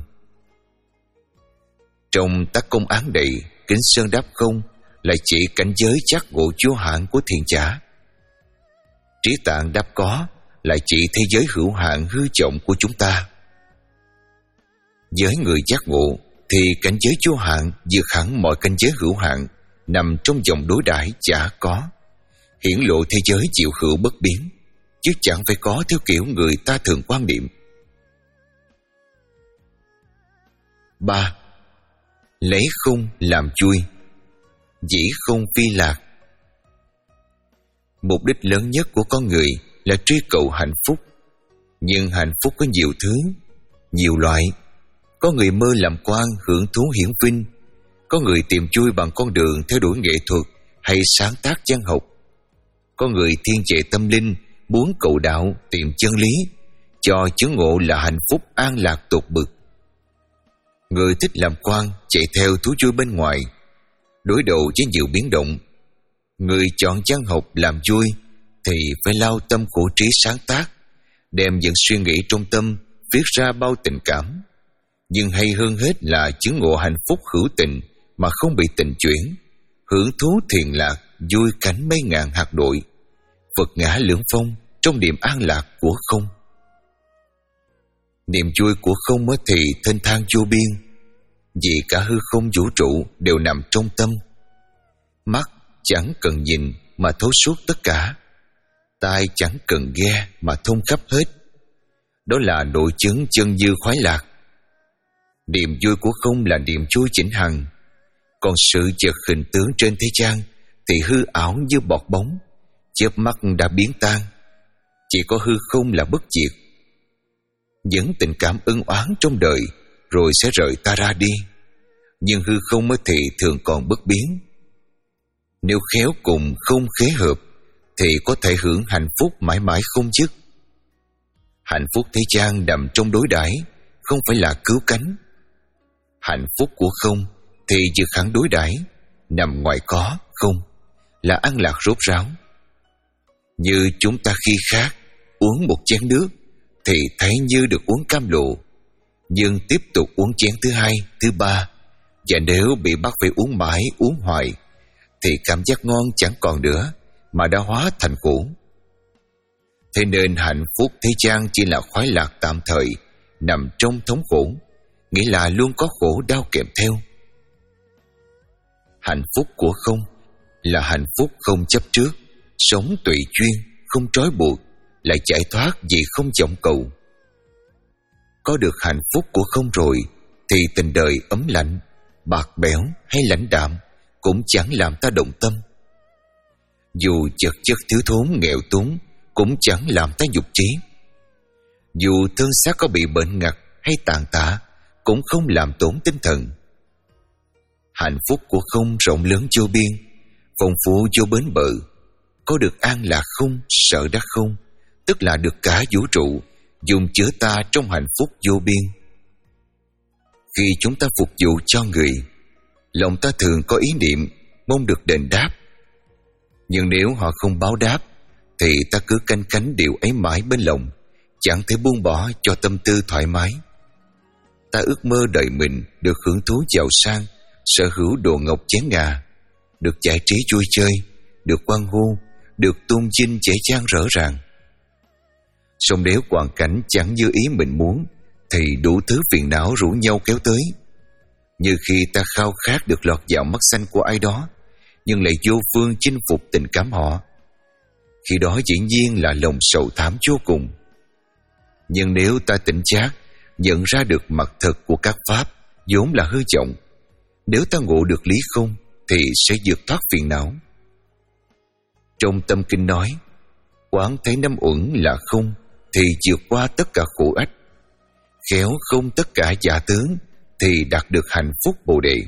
Trong tác công án đầy, Kính Sơn đáp không là chỉ cảnh giới giác ngộ vô hạn của thiền giả. Trí Tạng đáp có là chỉ thế giới hữu hạn hư vọng của chúng ta. Với người giác ngộ thì cảnh giới vô hạn vượt hẳn mọi cảnh giới hữu hạn, nằm trong vòng đối đãi chả có, hiển lộ thế giới diệu hữu bất biến, chứ chẳng phải có theo kiểu người ta thường quan niệm. Ba. Lấy không làm vui, dĩ không phi lạc. Mục đích lớn nhất của con người là truy cầu hạnh phúc. Nhưng hạnh phúc có nhiều thứ, nhiều loại. Có người mơ làm quan hưởng thú hiển vinh, có người tìm vui bằng con đường theo đuổi nghệ thuật hay sáng tác văn học, có người thiên về tâm linh, muốn cầu đạo tìm chân lý, cho chứng ngộ là hạnh phúc an lạc tột bực. Người thích làm quan chạy theo thú vui bên ngoài, đối đầu với nhiều biến động. Người chọn văn học làm vui thì phải lao tâm khổ trí sáng tác, đem những suy nghĩ trong tâm viết ra bao tình cảm. Nhưng hay hơn hết là chứng ngộ hạnh phúc hữu tình mà không bị tình chuyển, hưởng thú thiền lạc, vui cảnh mấy ngàn hạt đội, Phật ngã lưỡng phong trong niềm an lạc của không. Niềm vui của không mới thì thênh thang vô biên, vì cả hư không vũ trụ đều nằm trong tâm. Mắt chẳng cần nhìn mà thấu suốt tất cả, tai chẳng cần nghe mà thông khắp hết. Đó là nội chứng chân như khoái lạc. Niềm vui của không là niềm vui chỉnh hằng, còn sự chợt hình tướng trên thế gian thì hư ảo như bọt bóng, chớp mắt đã biến tan. Chỉ có hư không là bất diệt. Những tình cảm ân oán trong đời rồi sẽ rời ta ra đi, nhưng hư không mới thì thường còn bất biến. Nếu khéo cùng không khế hợp thì có thể hưởng hạnh phúc mãi mãi không dứt. Hạnh phúc thế gian nằm trong đối đãi, không phải là cứu cánh. Hạnh phúc của không thì vượt hẳn đối đãi, nằm ngoài có không, là an lạc rốt ráo. Như chúng ta khi khát uống một chén nước thì thấy như được uống cam lộ, nhưng tiếp tục uống chén thứ hai, thứ ba, và nếu bị bắt phải uống mãi uống hoài thì cảm giác ngon chẳng còn nữa mà đã hóa thành khổ. Thế nên hạnh phúc thế gian chỉ là khoái lạc tạm thời, nằm trong thống khổ, nghĩa là luôn có khổ đau kèm theo. Hạnh phúc của không là hạnh phúc không chấp trước, sống tùy duyên, không trói buộc, lại giải thoát vì không vọng cầu. Có được hạnh phúc của không rồi thì tình đời ấm lạnh, bạc bẽo hay lãnh đạm cũng chẳng làm ta động tâm. Dù chật chất thiếu thốn nghèo túng cũng chẳng làm ta nhục trí. Dù thân xác có bị bệnh ngặt hay tàn tạ cũng không làm tổn tinh thần. Hạnh phúc của không rộng lớn vô biên, phong phú vô bến bờ. Có được an lạc không, sợ đắc không, tức là được cả vũ trụ dùng chứa ta trong hạnh phúc vô biên. Khi chúng ta phục vụ cho người, lòng ta thường có ý niệm mong được đền đáp. Nhưng nếu họ không báo đáp thì ta cứ canh cánh điều ấy mãi bên lòng, chẳng thể buông bỏ cho tâm tư thoải mái. Ta ước mơ đời mình được hưởng thú giàu sang, sở hữu đồ ngọc chén ngà, được giải trí vui chơi, được quan hô, được tôn vinh dễ dàng rõ ràng. Song nếu hoàn cảnh chẳng như ý mình muốn thì đủ thứ phiền não rủ nhau kéo tới. Như khi ta khao khát được lọt vào mắt xanh của ai đó, nhưng lại vô phương chinh phục tình cảm họ. Khi đó dĩ nhiên là lòng sầu thảm vô cùng. Nhưng nếu ta tỉnh giác, nhận ra được mặt thật của các pháp vốn là hư vọng, nếu ta ngộ được lý không thì sẽ vượt thoát phiền não. Trong tâm kinh nói, quán thấy năm uẩn là không thì vượt qua tất cả khổ ách, khéo không tất cả giả tướng thì đạt được hạnh phúc Bồ Đề.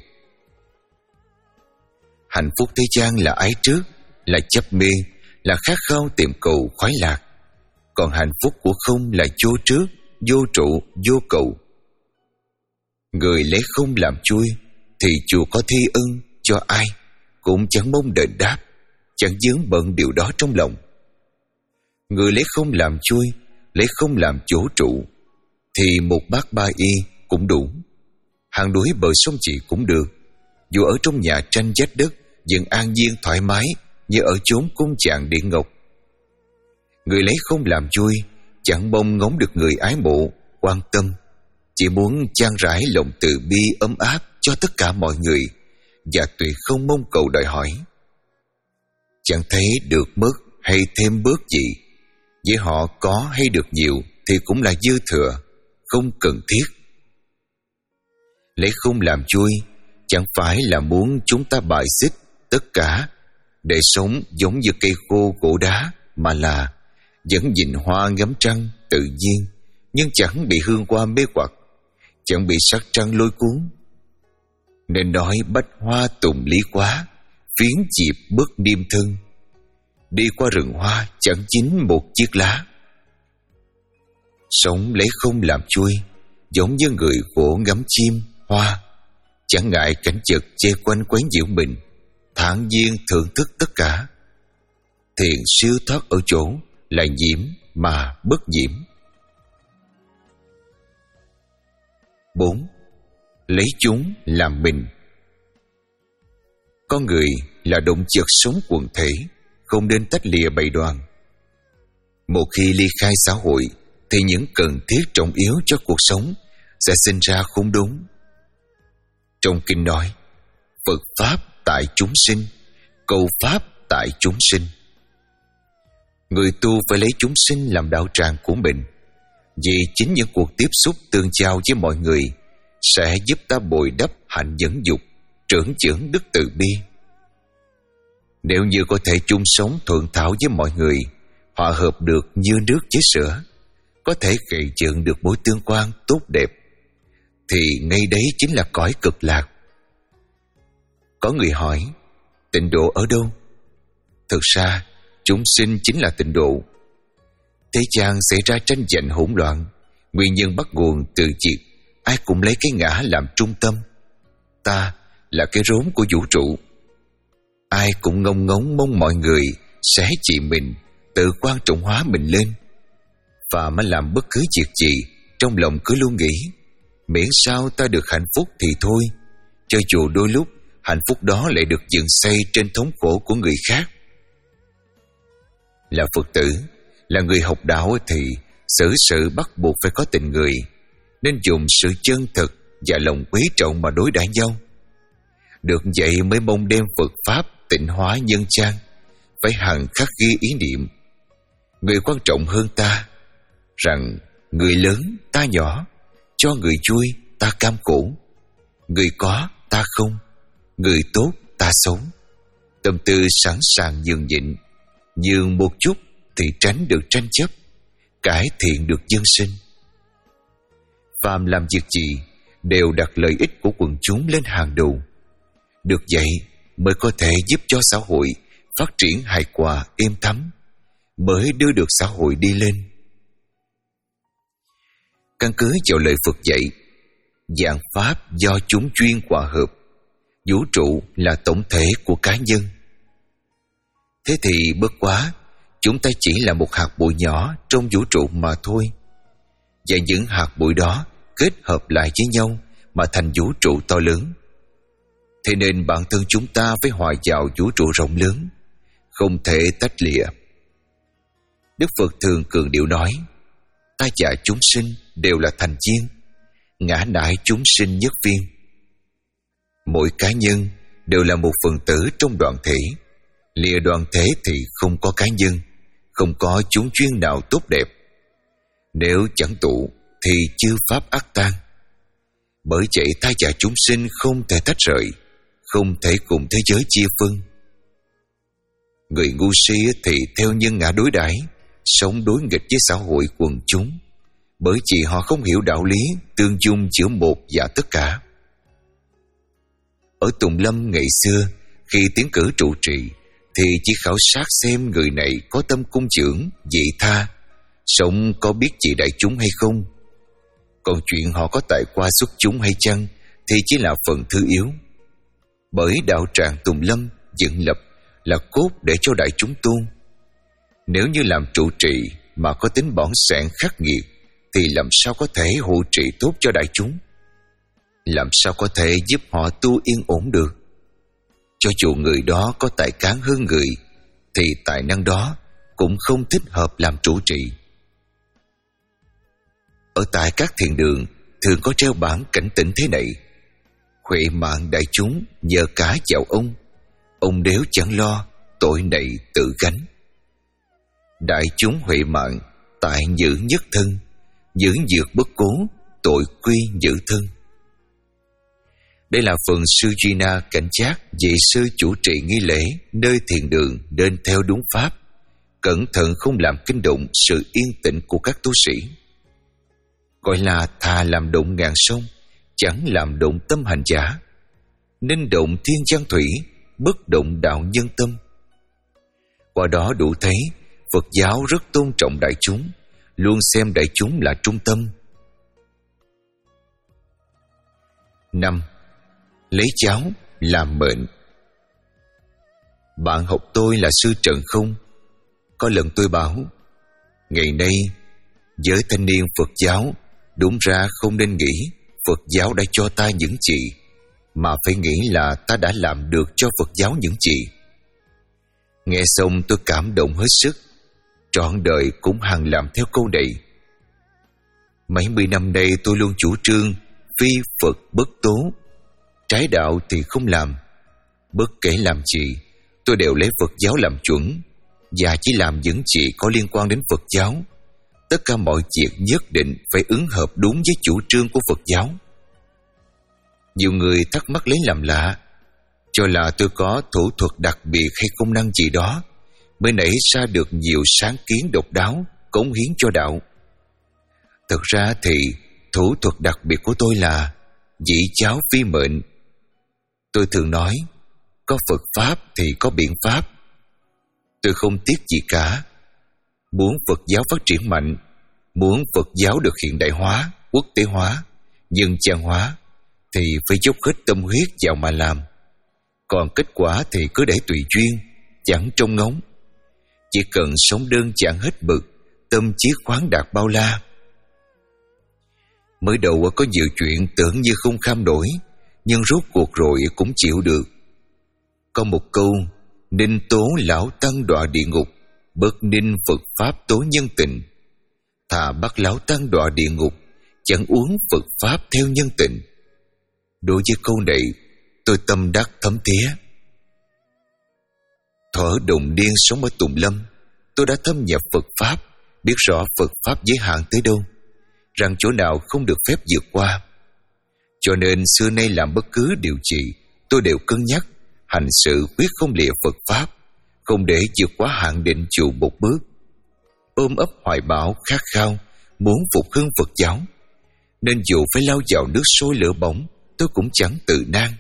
Hạnh phúc thế gian là ái trước, là chấp mê, là khát khao tìm cầu khoái lạc. Còn hạnh phúc của không là vô trước, vô trụ, vô cầu. Người lấy không làm chui thì dù có thi ân cho ai cũng chẳng mong đền đáp, chẳng vướng bận điều đó trong lòng. Người lấy không làm chui, lấy không làm chỗ trụ thì một bát ba y cũng đủ, hàng đuổi bờ sông chỉ cũng được. Dù ở trong nhà tranh vách đất vẫn an nhiên thoải mái như ở chốn cung chàng điện ngọc. Người lấy không làm chui chẳng mong ngóng được người ái mộ quan tâm, chỉ muốn chan rải lòng từ bi ấm áp cho tất cả mọi người, và tuyệt không mong cầu đòi hỏi. Chẳng thấy được mất hay thêm bớt gì, với họ có hay được nhiều thì cũng là dư thừa, không cần thiết. Lấy không làm chui chẳng phải là muốn chúng ta bài xích tất cả để sống giống như cây khô gỗ đá, mà là vẫn nhìn hoa ngắm trăng tự nhiên, nhưng chẳng bị hương hoa mê hoặc, chẳng bị sắc trăng lôi cuốn. Nên nói bách hoa tùng lý quá, phiến diệp bước niêm thân. Đi qua rừng hoa chẳng chín một chiếc lá. Sống lấy không làm chui giống như người gỗ ngắm chim, hoa, chẳng ngại cảnh vật che quanh quấy nhiễu mình, thản nhiên thưởng thức tất cả. Thiền siêu thoát ở chỗ là nhiễm mà bất nhiễm. Bốn. Lấy chúng làm mình. Con người là động vật sống quần thể, không nên tách lìa bầy đoàn. Một khi ly khai xã hội thì những cần thiết trọng yếu cho cuộc sống sẽ sinh ra không đúng. Trong kinh nói, Phật Pháp tại chúng sinh, cầu Pháp tại chúng sinh. Người tu phải lấy chúng sinh làm đạo tràng của mình, vì chính những cuộc tiếp xúc tương giao với mọi người sẽ giúp ta bồi đắp hạnh nhẫn dục, trưởng chưởng đức từ bi. Nếu như có thể chung sống thuận thảo với mọi người, hòa hợp được như nước với sữa, có thể gây dựng được mối tương quan tốt đẹp, thì ngay đấy chính là cõi cực lạc. Có người hỏi, tịnh độ ở đâu? Thực ra, chúng sinh chính là tịnh độ. Thế gian xảy ra tranh giành hỗn loạn, nguyên nhân bắt nguồn từ việc ai cũng lấy cái ngã làm trung tâm. Ta là cái rốn của vũ trụ. Ai cũng ngông ngóng mong mọi người sẽ chỉ mình, tự quan trọng hóa mình lên. Và mà làm bất cứ việc gì, trong lòng cứ luôn nghĩ, miễn sao ta được hạnh phúc thì thôi, cho dù đôi lúc hạnh phúc đó lại được dựng xây trên thống khổ của người khác. Là Phật tử, là người học đạo thì xử sự bắt buộc phải có tình người, nên dùng sự chân thực và lòng quý trọng mà đối đãi nhau. Được vậy mới mong đem Phật Pháp tịnh hóa nhân gian, phải hằng khắc ghi ý niệm. Người quan trọng hơn ta, rằng người lớn ta nhỏ, cho người vui ta cam khổ, người có ta không, người tốt ta xấu. Tâm tư sẵn sàng nhường nhịn, nhường một chút thì tránh được tranh chấp, cải thiện được nhân sinh. Phàm làm việc gì đều đặt lợi ích của quần chúng lên hàng đầu. Được vậy mới có thể giúp cho xã hội phát triển hài hòa êm thấm, mới đưa được xã hội đi lên. Căn cứ vào lời Phật dạy, vạn pháp do chúng chuyên hòa hợp, vũ trụ là tổng thể của cá nhân. Thế thì bất quá, chúng ta chỉ là một hạt bụi nhỏ trong vũ trụ mà thôi. Và những hạt bụi đó kết hợp lại với nhau mà thành vũ trụ to lớn. Thế nên bản thân chúng ta phải hòa vào vũ trụ rộng lớn, không thể tách lìa. Đức Phật thường cường điệu nói, ta và chúng sinh đều là thành viên, ngã nại chúng sinh nhất viên. Mỗi cá nhân đều là một phần tử trong đoàn thể. Lìa đoàn thể thì không có cá nhân, không có chúng chuyên nào tốt đẹp. Nếu chẳng tụ thì chư pháp ắt tan. Bởi vậy ta và chúng sinh không thể tách rời, không thể cùng thế giới chia phân. Người ngu si thì theo nhân ngã đối đãi, sống đối nghịch với xã hội quần chúng, bởi vì họ không hiểu đạo lý tương dung giữa một và tất cả. Ở Tùng Lâm ngày xưa, khi tiến cử trụ trì thì chỉ khảo sát xem người này có tâm cung dưỡng, vị tha, sống có biết trị đại chúng hay không. Còn chuyện họ có tài qua xuất chúng hay chăng thì chỉ là phần thứ yếu. Bởi đạo tràng Tùng Lâm dựng lập là cốt để cho đại chúng tôn. Nếu như làm trụ trì mà có tính bỏng sẻn khắc nghiệt thì làm sao có thể hộ trì tốt cho đại chúng? Làm sao có thể giúp họ tu yên ổn được? Cho dù người đó có tài cán hơn người thì tài năng đó cũng không thích hợp làm trụ trì. Ở tại các thiền đường thường có treo bảng cảnh tỉnh thế này: huệ mạng đại chúng nhờ cả vào ông, ông nếu chẳng lo, tội này tự gánh. Đại chúng huệ mạng, tại giữ nhất thân, giữ dược bất cố, tội quy giữ thân. Đây là phần sư Gina cảnh giác về sư chủ trì nghi lễ nơi thiền đường nên theo đúng pháp, cẩn thận không làm kinh động sự yên tĩnh của các tu sĩ. Gọi là thà làm động ngàn sông, chẳng làm động tâm hành giả, nên động thiên giang thủy, bất động đạo nhân tâm. Qua đó đủ thấy Phật giáo rất tôn trọng đại chúng, luôn xem đại chúng là trung tâm. Năm. Lấy cháu làm mệnh. Bạn học tôi là sư Trần Không. Có lần tôi bảo, ngày nay giới thanh niên Phật giáo đúng ra không nên nghĩ Phật giáo đã cho ta những gì, mà phải nghĩ là ta đã làm được cho Phật giáo những gì. Nghe xong tôi cảm động hết sức, trọn đời cũng hằng làm theo câu này. Mấy mươi năm nay tôi luôn chủ trương phi Phật bất tố, trái đạo thì không làm. Bất kể làm gì, tôi đều lấy Phật giáo làm chuẩn, và chỉ làm những gì có liên quan đến Phật giáo. Tất cả mọi việc nhất định phải ứng hợp đúng với chủ trương của Phật giáo. Nhiều người thắc mắc lấy làm lạ, cho là tôi có thủ thuật đặc biệt hay công năng gì đó mới nảy ra được nhiều sáng kiến độc đáo cống hiến cho đạo. Thực ra thì thủ thuật đặc biệt của tôi là dị cháu phi mệnh. Tôi thường nói, có Phật Pháp thì có biện pháp. Tôi không tiếc gì cả. Muốn Phật giáo phát triển mạnh, muốn Phật giáo được hiện đại hóa, quốc tế hóa, nhân gian hóa, thì phải dốc hết tâm huyết vào mà làm. Còn kết quả thì cứ để tùy duyên, chẳng trông ngóng. Chỉ cần sống đơn giản hết mực, tâm trí khoáng đạt bao la. Mới đầu có nhiều chuyện tưởng như không kham nổi, nhưng rốt cuộc rồi cũng chịu được. Có một câu, ninh tố lão tăng đọa địa ngục, bất ninh Phật Pháp tố nhân tình. Thà bắt lão tăng đọa địa ngục, chẳng uống Phật Pháp theo nhân tình. Đối với câu này, tôi tâm đắc thấm thía. Thuở đồng niên sống ở Tùng Lâm, tôi đã thâm nhập Phật Pháp, biết rõ Phật Pháp giới hạn tới đâu, rằng chỗ nào không được phép vượt qua. Cho nên xưa nay làm bất cứ điều gì, tôi đều cân nhắc, hành sự quyết không lìa Phật Pháp, không để vượt quá hạn định dù một bước. Ôm ấp hoài bão khát khao, muốn phục hưng Phật giáo, nên dù phải lao vào nước sôi lửa bỏng, tôi cũng chẳng tự nan.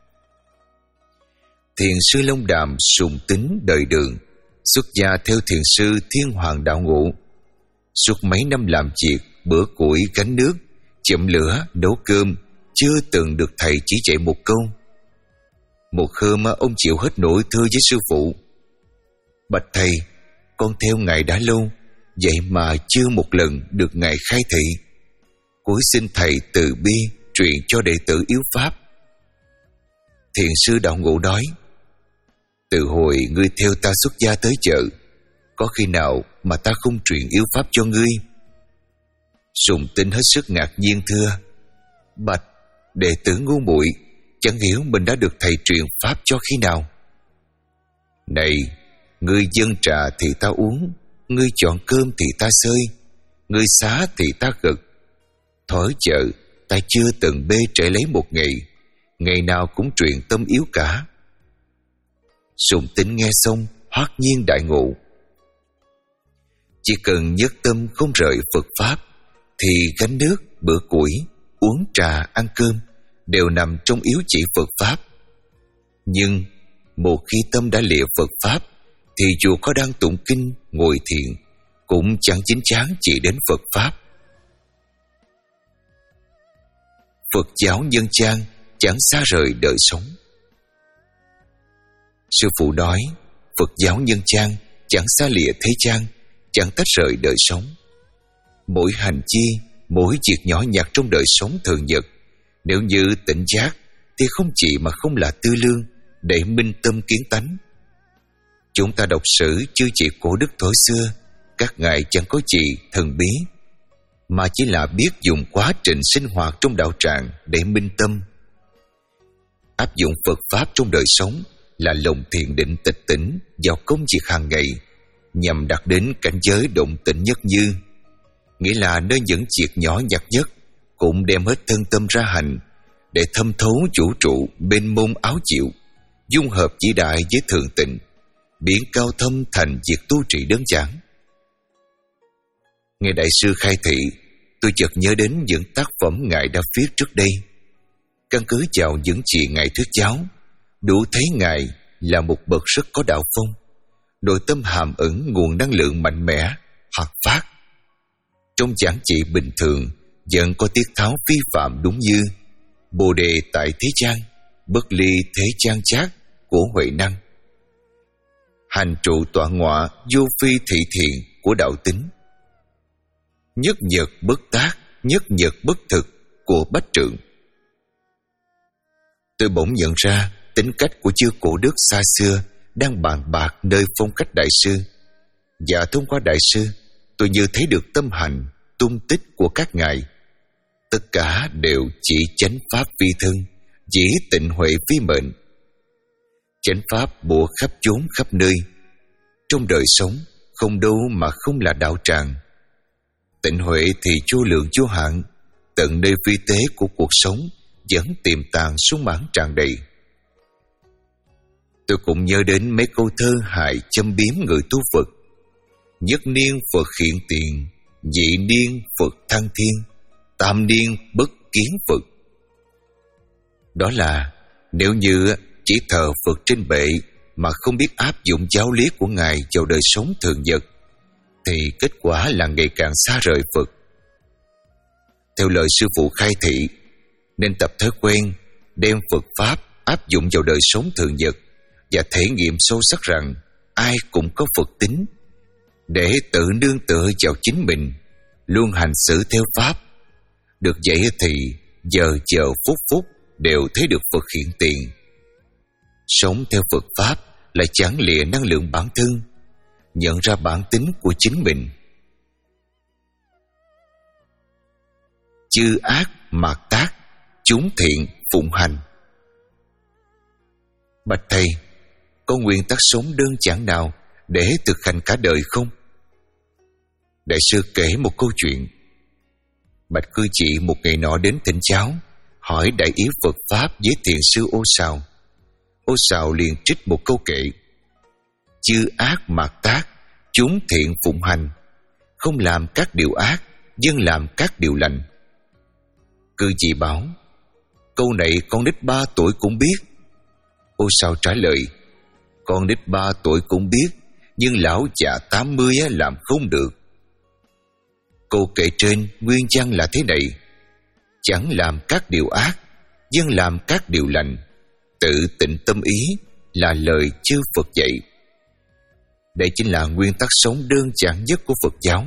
Thiền sư Long Đàm sùng tính đời Đường, xuất gia theo thiền sư Thiên Hoàng Đạo Ngộ. Suốt mấy năm làm việc, bữa củi gánh nước, chậm lửa nấu cơm, chưa từng được thầy chỉ dạy một câu. Một hôm ông chịu hết nổi thưa với sư phụ: bạch thầy, con theo ngài đã lâu, vậy mà chưa một lần được ngài khai thị. Cuối xin thầy từ bi truyền cho đệ tử yếu pháp. Thiền sư Đạo Ngộ nói: từ hồi ngươi theo ta xuất gia tới chợ, có khi nào mà ta không truyền yếu pháp cho ngươi? Sùng Tính hết sức ngạc nhiên thưa: bạch, đệ tử ngu muội chẳng hiểu mình đã được thầy truyền pháp cho khi nào. Này, ngươi dâng trà thì ta uống, ngươi chọn cơm thì ta xơi, ngươi xá thì ta gật. Thói chợ ta chưa từng bê trễ lấy một ngày, ngày nào cũng truyền tâm yếu cả. Sùng Tính nghe xong hoát nhiên đại ngộ. Chỉ cần nhất tâm không rời Phật Pháp thì gánh nước, bữa củi, uống trà, ăn cơm đều nằm trong yếu chỉ Phật Pháp. Nhưng một khi tâm đã lìa Phật Pháp thì dù có đang tụng kinh, ngồi thiền cũng chẳng chính chắn chỉ đến Phật Pháp. Phật giáo nhân gian chẳng xa rời đời sống. Sư phụ nói Phật giáo nhân gian chẳng xa lìa thế gian, chẳng tách rời đời sống. Mỗi hành chi, mỗi việc nhỏ nhặt trong đời sống thường nhật, nếu như tỉnh giác thì không chỉ mà không là tư lương để minh tâm kiến tánh. Chúng ta đọc sử chư chỉ cổ đức thổi xưa, các ngài chẳng có gì thần bí, mà chỉ là biết dùng quá trình sinh hoạt trong đạo tràng để minh tâm. Áp dụng Phật Pháp trong đời sống là lòng thiền định tịch tỉnh vào công việc hàng ngày, nhằm đạt đến cảnh giới động tĩnh nhất như, nghĩa là nơi những việc nhỏ nhặt nhất cũng đem hết thân tâm ra hành, để thâm thấu vũ trụ bên môn áo chịu, dung hợp vĩ đại với thường tịnh, biến cao thâm thành việc tu trị đơn giản. Nghe đại sư khai thị, tôi chợt nhớ đến những tác phẩm ngài đã viết trước đây. Căn cứ vào những gì ngài thuyết giáo, đủ thấy ngài là một bậc rất có đạo phong, nội tâm hàm ẩn nguồn năng lượng mạnh mẽ, hoạt phát. Trong giảng trị bình thường vẫn có tiết tháo vi phạm đúng như Bồ đề tại thế gian, bất ly thế gian chát của Huệ Năng, hành trụ tọa ngọa vô phi thị thiện của Đạo Tính, nhất nhật bất tác, nhất nhật bất thực của Bách Trượng. Tôi bỗng nhận ra tính cách của chư cổ đức xa xưa đang bàn bạc nơi phong cách đại sư, và thông qua đại sư tôi như thấy được tâm hành, tung tích của các ngài. Tất cả đều chỉ chánh pháp vi thân, chỉ tịnh huệ vi mệnh. Chánh pháp bủa khắp chốn khắp nơi. Trong đời sống không đâu mà không là đạo tràng. Tịnh huệ thì vô lượng vô hạn, tận nơi vi tế của cuộc sống vẫn tiềm tàng sung mãn tràn đầy. Tôi cũng nhớ đến mấy câu thơ hài châm biếm người tu Phật. Nhất niên Phật hiện tiền, nhị niên Phật thăng thiên, tam niên bất kiến Phật. Đó là nếu như chỉ thờ Phật trên bệ mà không biết áp dụng giáo lý của ngài vào đời sống thường nhật, thì kết quả là ngày càng xa rời Phật. Theo lời sư phụ khai thị, nên tập thói quen đem Phật Pháp áp dụng vào đời sống thường nhật và thể nghiệm sâu sắc rằng ai cũng có Phật tính, để tự nương tựa vào chính mình, luôn hành xử theo Pháp. Được vậy thì giờ giờ phút phút đều thấy được Phật hiện tiền. Sống theo Phật Pháp là chẳng lìa năng lượng bản thân, nhận ra bản tính của chính mình. Chư ác mạt tác, chúng thiện phụng hành. Bạch thầy, có nguyên tắc sống đơn giản nào để thực hành cả đời không? Đại sư kể một câu chuyện. Bạch cư chỉ một ngày nọ đến thỉnh giáo, hỏi đại ý Phật Pháp với thiền sư Ô Sào. Ô Sào liền trích một câu kệ: chư ác mạt tác, chúng thiện phụng hành, không làm các điều ác, dân làm các điều lành. Cư chỉ bảo: câu này con nít ba tuổi cũng biết. Ô Sào trả lời: con nít ba tuổi cũng biết, nhưng lão già tám mươi làm không được. Câu kệ trên nguyên văn là thế này: chẳng làm các điều ác, dân làm các điều lành, tự tịnh tâm ý là lời chư Phật dạy. Đây chính là nguyên tắc sống đơn giản nhất của Phật giáo.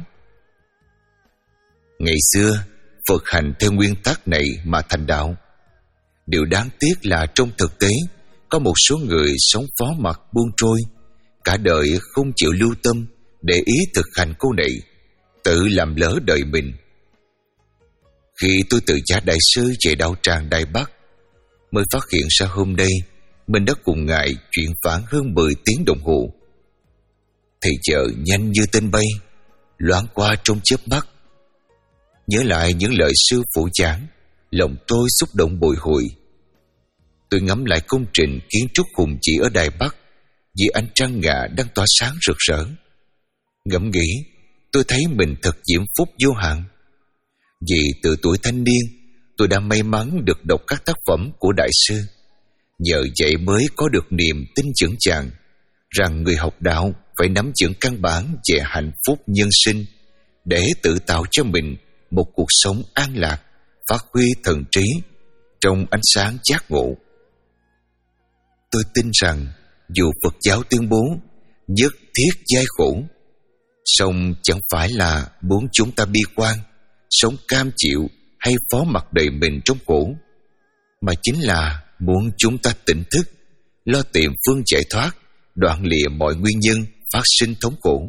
Ngày xưa Phật hành theo nguyên tắc này mà thành đạo. Điều đáng tiếc là trong thực tế có một số người sống phó mặc buông trôi, cả đời không chịu lưu tâm để ý thực hành câu này, tự làm lỡ đời mình. Khi tôi từ giả đại sư về đạo tràng Đài Bắc, mới phát hiện ra hôm nay mình đã cùng ngài chuyển phản hơn mười tiếng đồng hồ. Thì giờ nhanh như tên bay, loáng qua trong chớp mắt. Nhớ lại những lời sư phụ giảng, lòng tôi xúc động bồi hồi. Tôi ngắm lại công trình kiến trúc hùng vĩ ở Đài Bắc vì ánh trăng ngà đang tỏa sáng rực rỡ. Ngẫm nghĩ, tôi thấy mình thật diễm phúc vô hạn. Vì từ tuổi thanh niên, tôi đã may mắn được đọc các tác phẩm của đại sư. Nhờ vậy mới có được niềm tin vững chàng rằng người học đạo phải nắm vững căn bản về hạnh phúc nhân sinh để tự tạo cho mình một cuộc sống an lạc, phát huy thần trí trong ánh sáng giác ngộ. Tôi tin rằng dù Phật giáo tuyên bố nhất thiết giai khổ, song chẳng phải là muốn chúng ta bi quan, sống cam chịu hay phó mặc đời mình trong khổ, mà chính là muốn chúng ta tỉnh thức, lo tìm phương giải thoát, đoạn lìa mọi nguyên nhân phát sinh thống khổ.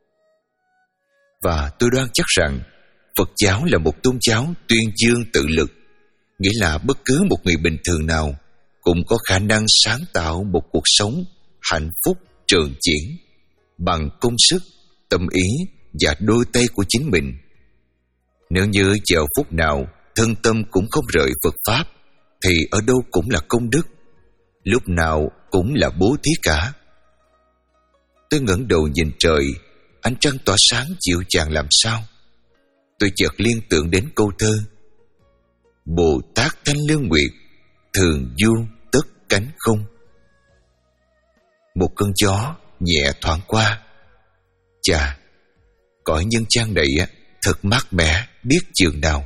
Và tôi đoan chắc rằng Phật giáo là một tôn giáo tuyên dương tự lực, nghĩa là bất cứ một người bình thường nào cũng có khả năng sáng tạo một cuộc sống hạnh phúc trường triển bằng công sức, tâm ý và đôi tay của chính mình. Nếu như giờ phút nào thân tâm cũng không rời Phật Pháp, thì ở đâu cũng là công đức, lúc nào cũng là bố thí cả. Tôi ngẩng đầu nhìn trời, ánh trăng tỏa sáng dịu dàng làm sao. Tôi chợt liên tưởng đến câu thơ: Bồ Tát Thanh Lương Nguyệt, thường du tất cánh không. Một cơn gió nhẹ thoảng qua. Chà, cõi nhân gian này thật mát mẻ biết chừng nào.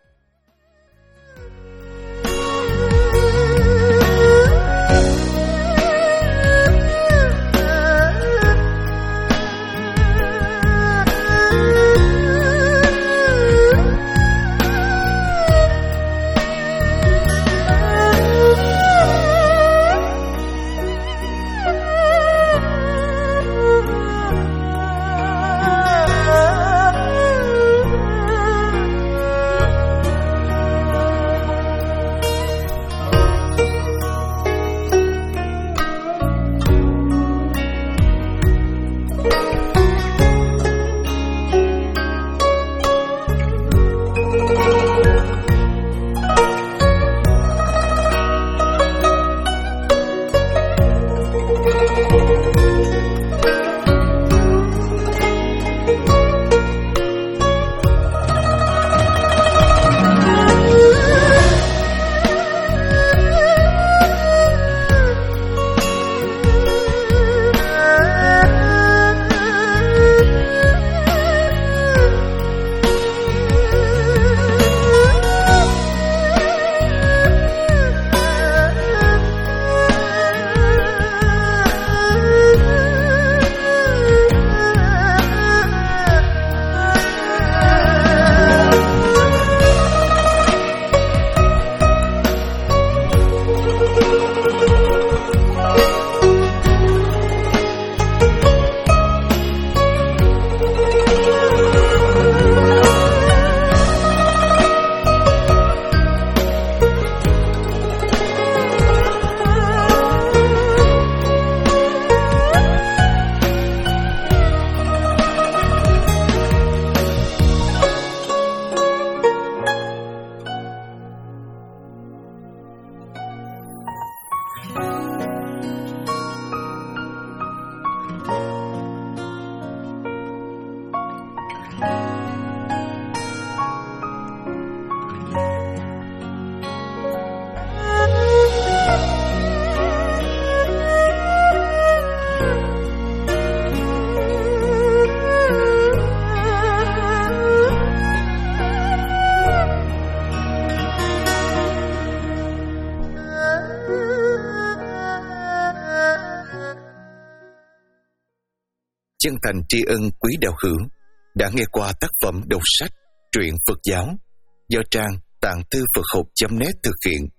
Chân thành tri ân quý đạo hữu đã nghe qua tác phẩm đọc sách Truyện Phật giáo do trang tạng thư Phật học chấm net thực hiện.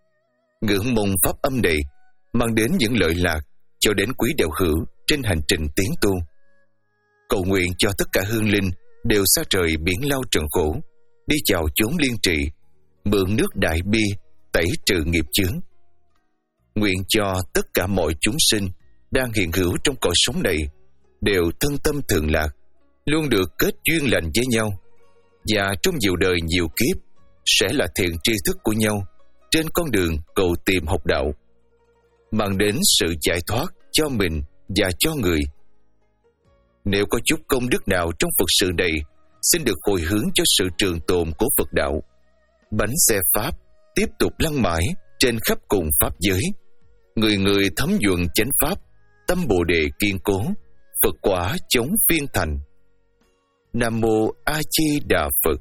Ngưỡng mong pháp âm này mang đến những lợi lạc cho đến quý đạo hữu trên hành trình tiến tu. Cầu nguyện cho tất cả hương linh đều xa trời biển lao trần khổ, đi vào chốn liên trị, mượn nước đại bi tẩy trừ nghiệp chướng. Nguyện cho tất cả mọi chúng sinh đang hiện hữu trong cõi sống này đều thân tâm thường lạc, luôn được kết duyên lành với nhau, và trong nhiều đời nhiều kiếp sẽ là thiện tri thức của nhau trên con đường cầu tìm học đạo, mang đến sự giải thoát cho mình và cho người. Nếu có chút công đức nào trong Phật sự này, xin được hồi hướng cho sự trường tồn của Phật đạo. Bánh xe Pháp tiếp tục lăn mãi trên khắp cùng Pháp giới. Người người thấm nhuần chánh Pháp, tâm Bồ Đề kiên cố, Phật quả chống phiên thành. Nam Mô A Di Đà Phật.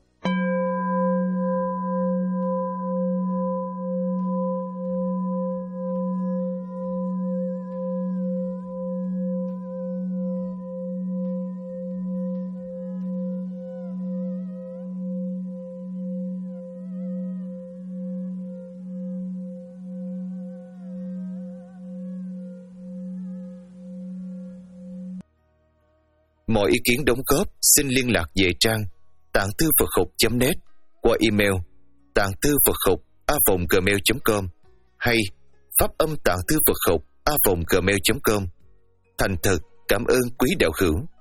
Mọi ý kiến đóng góp xin liên lạc về trang tạng thư Phật học chấm net qua email tạng thư Phật học a vòng gmail chấm com hay pháp âm tạng thư Phật học a vòng gmail chấm com. Thành thật cảm ơn quý đạo hữu.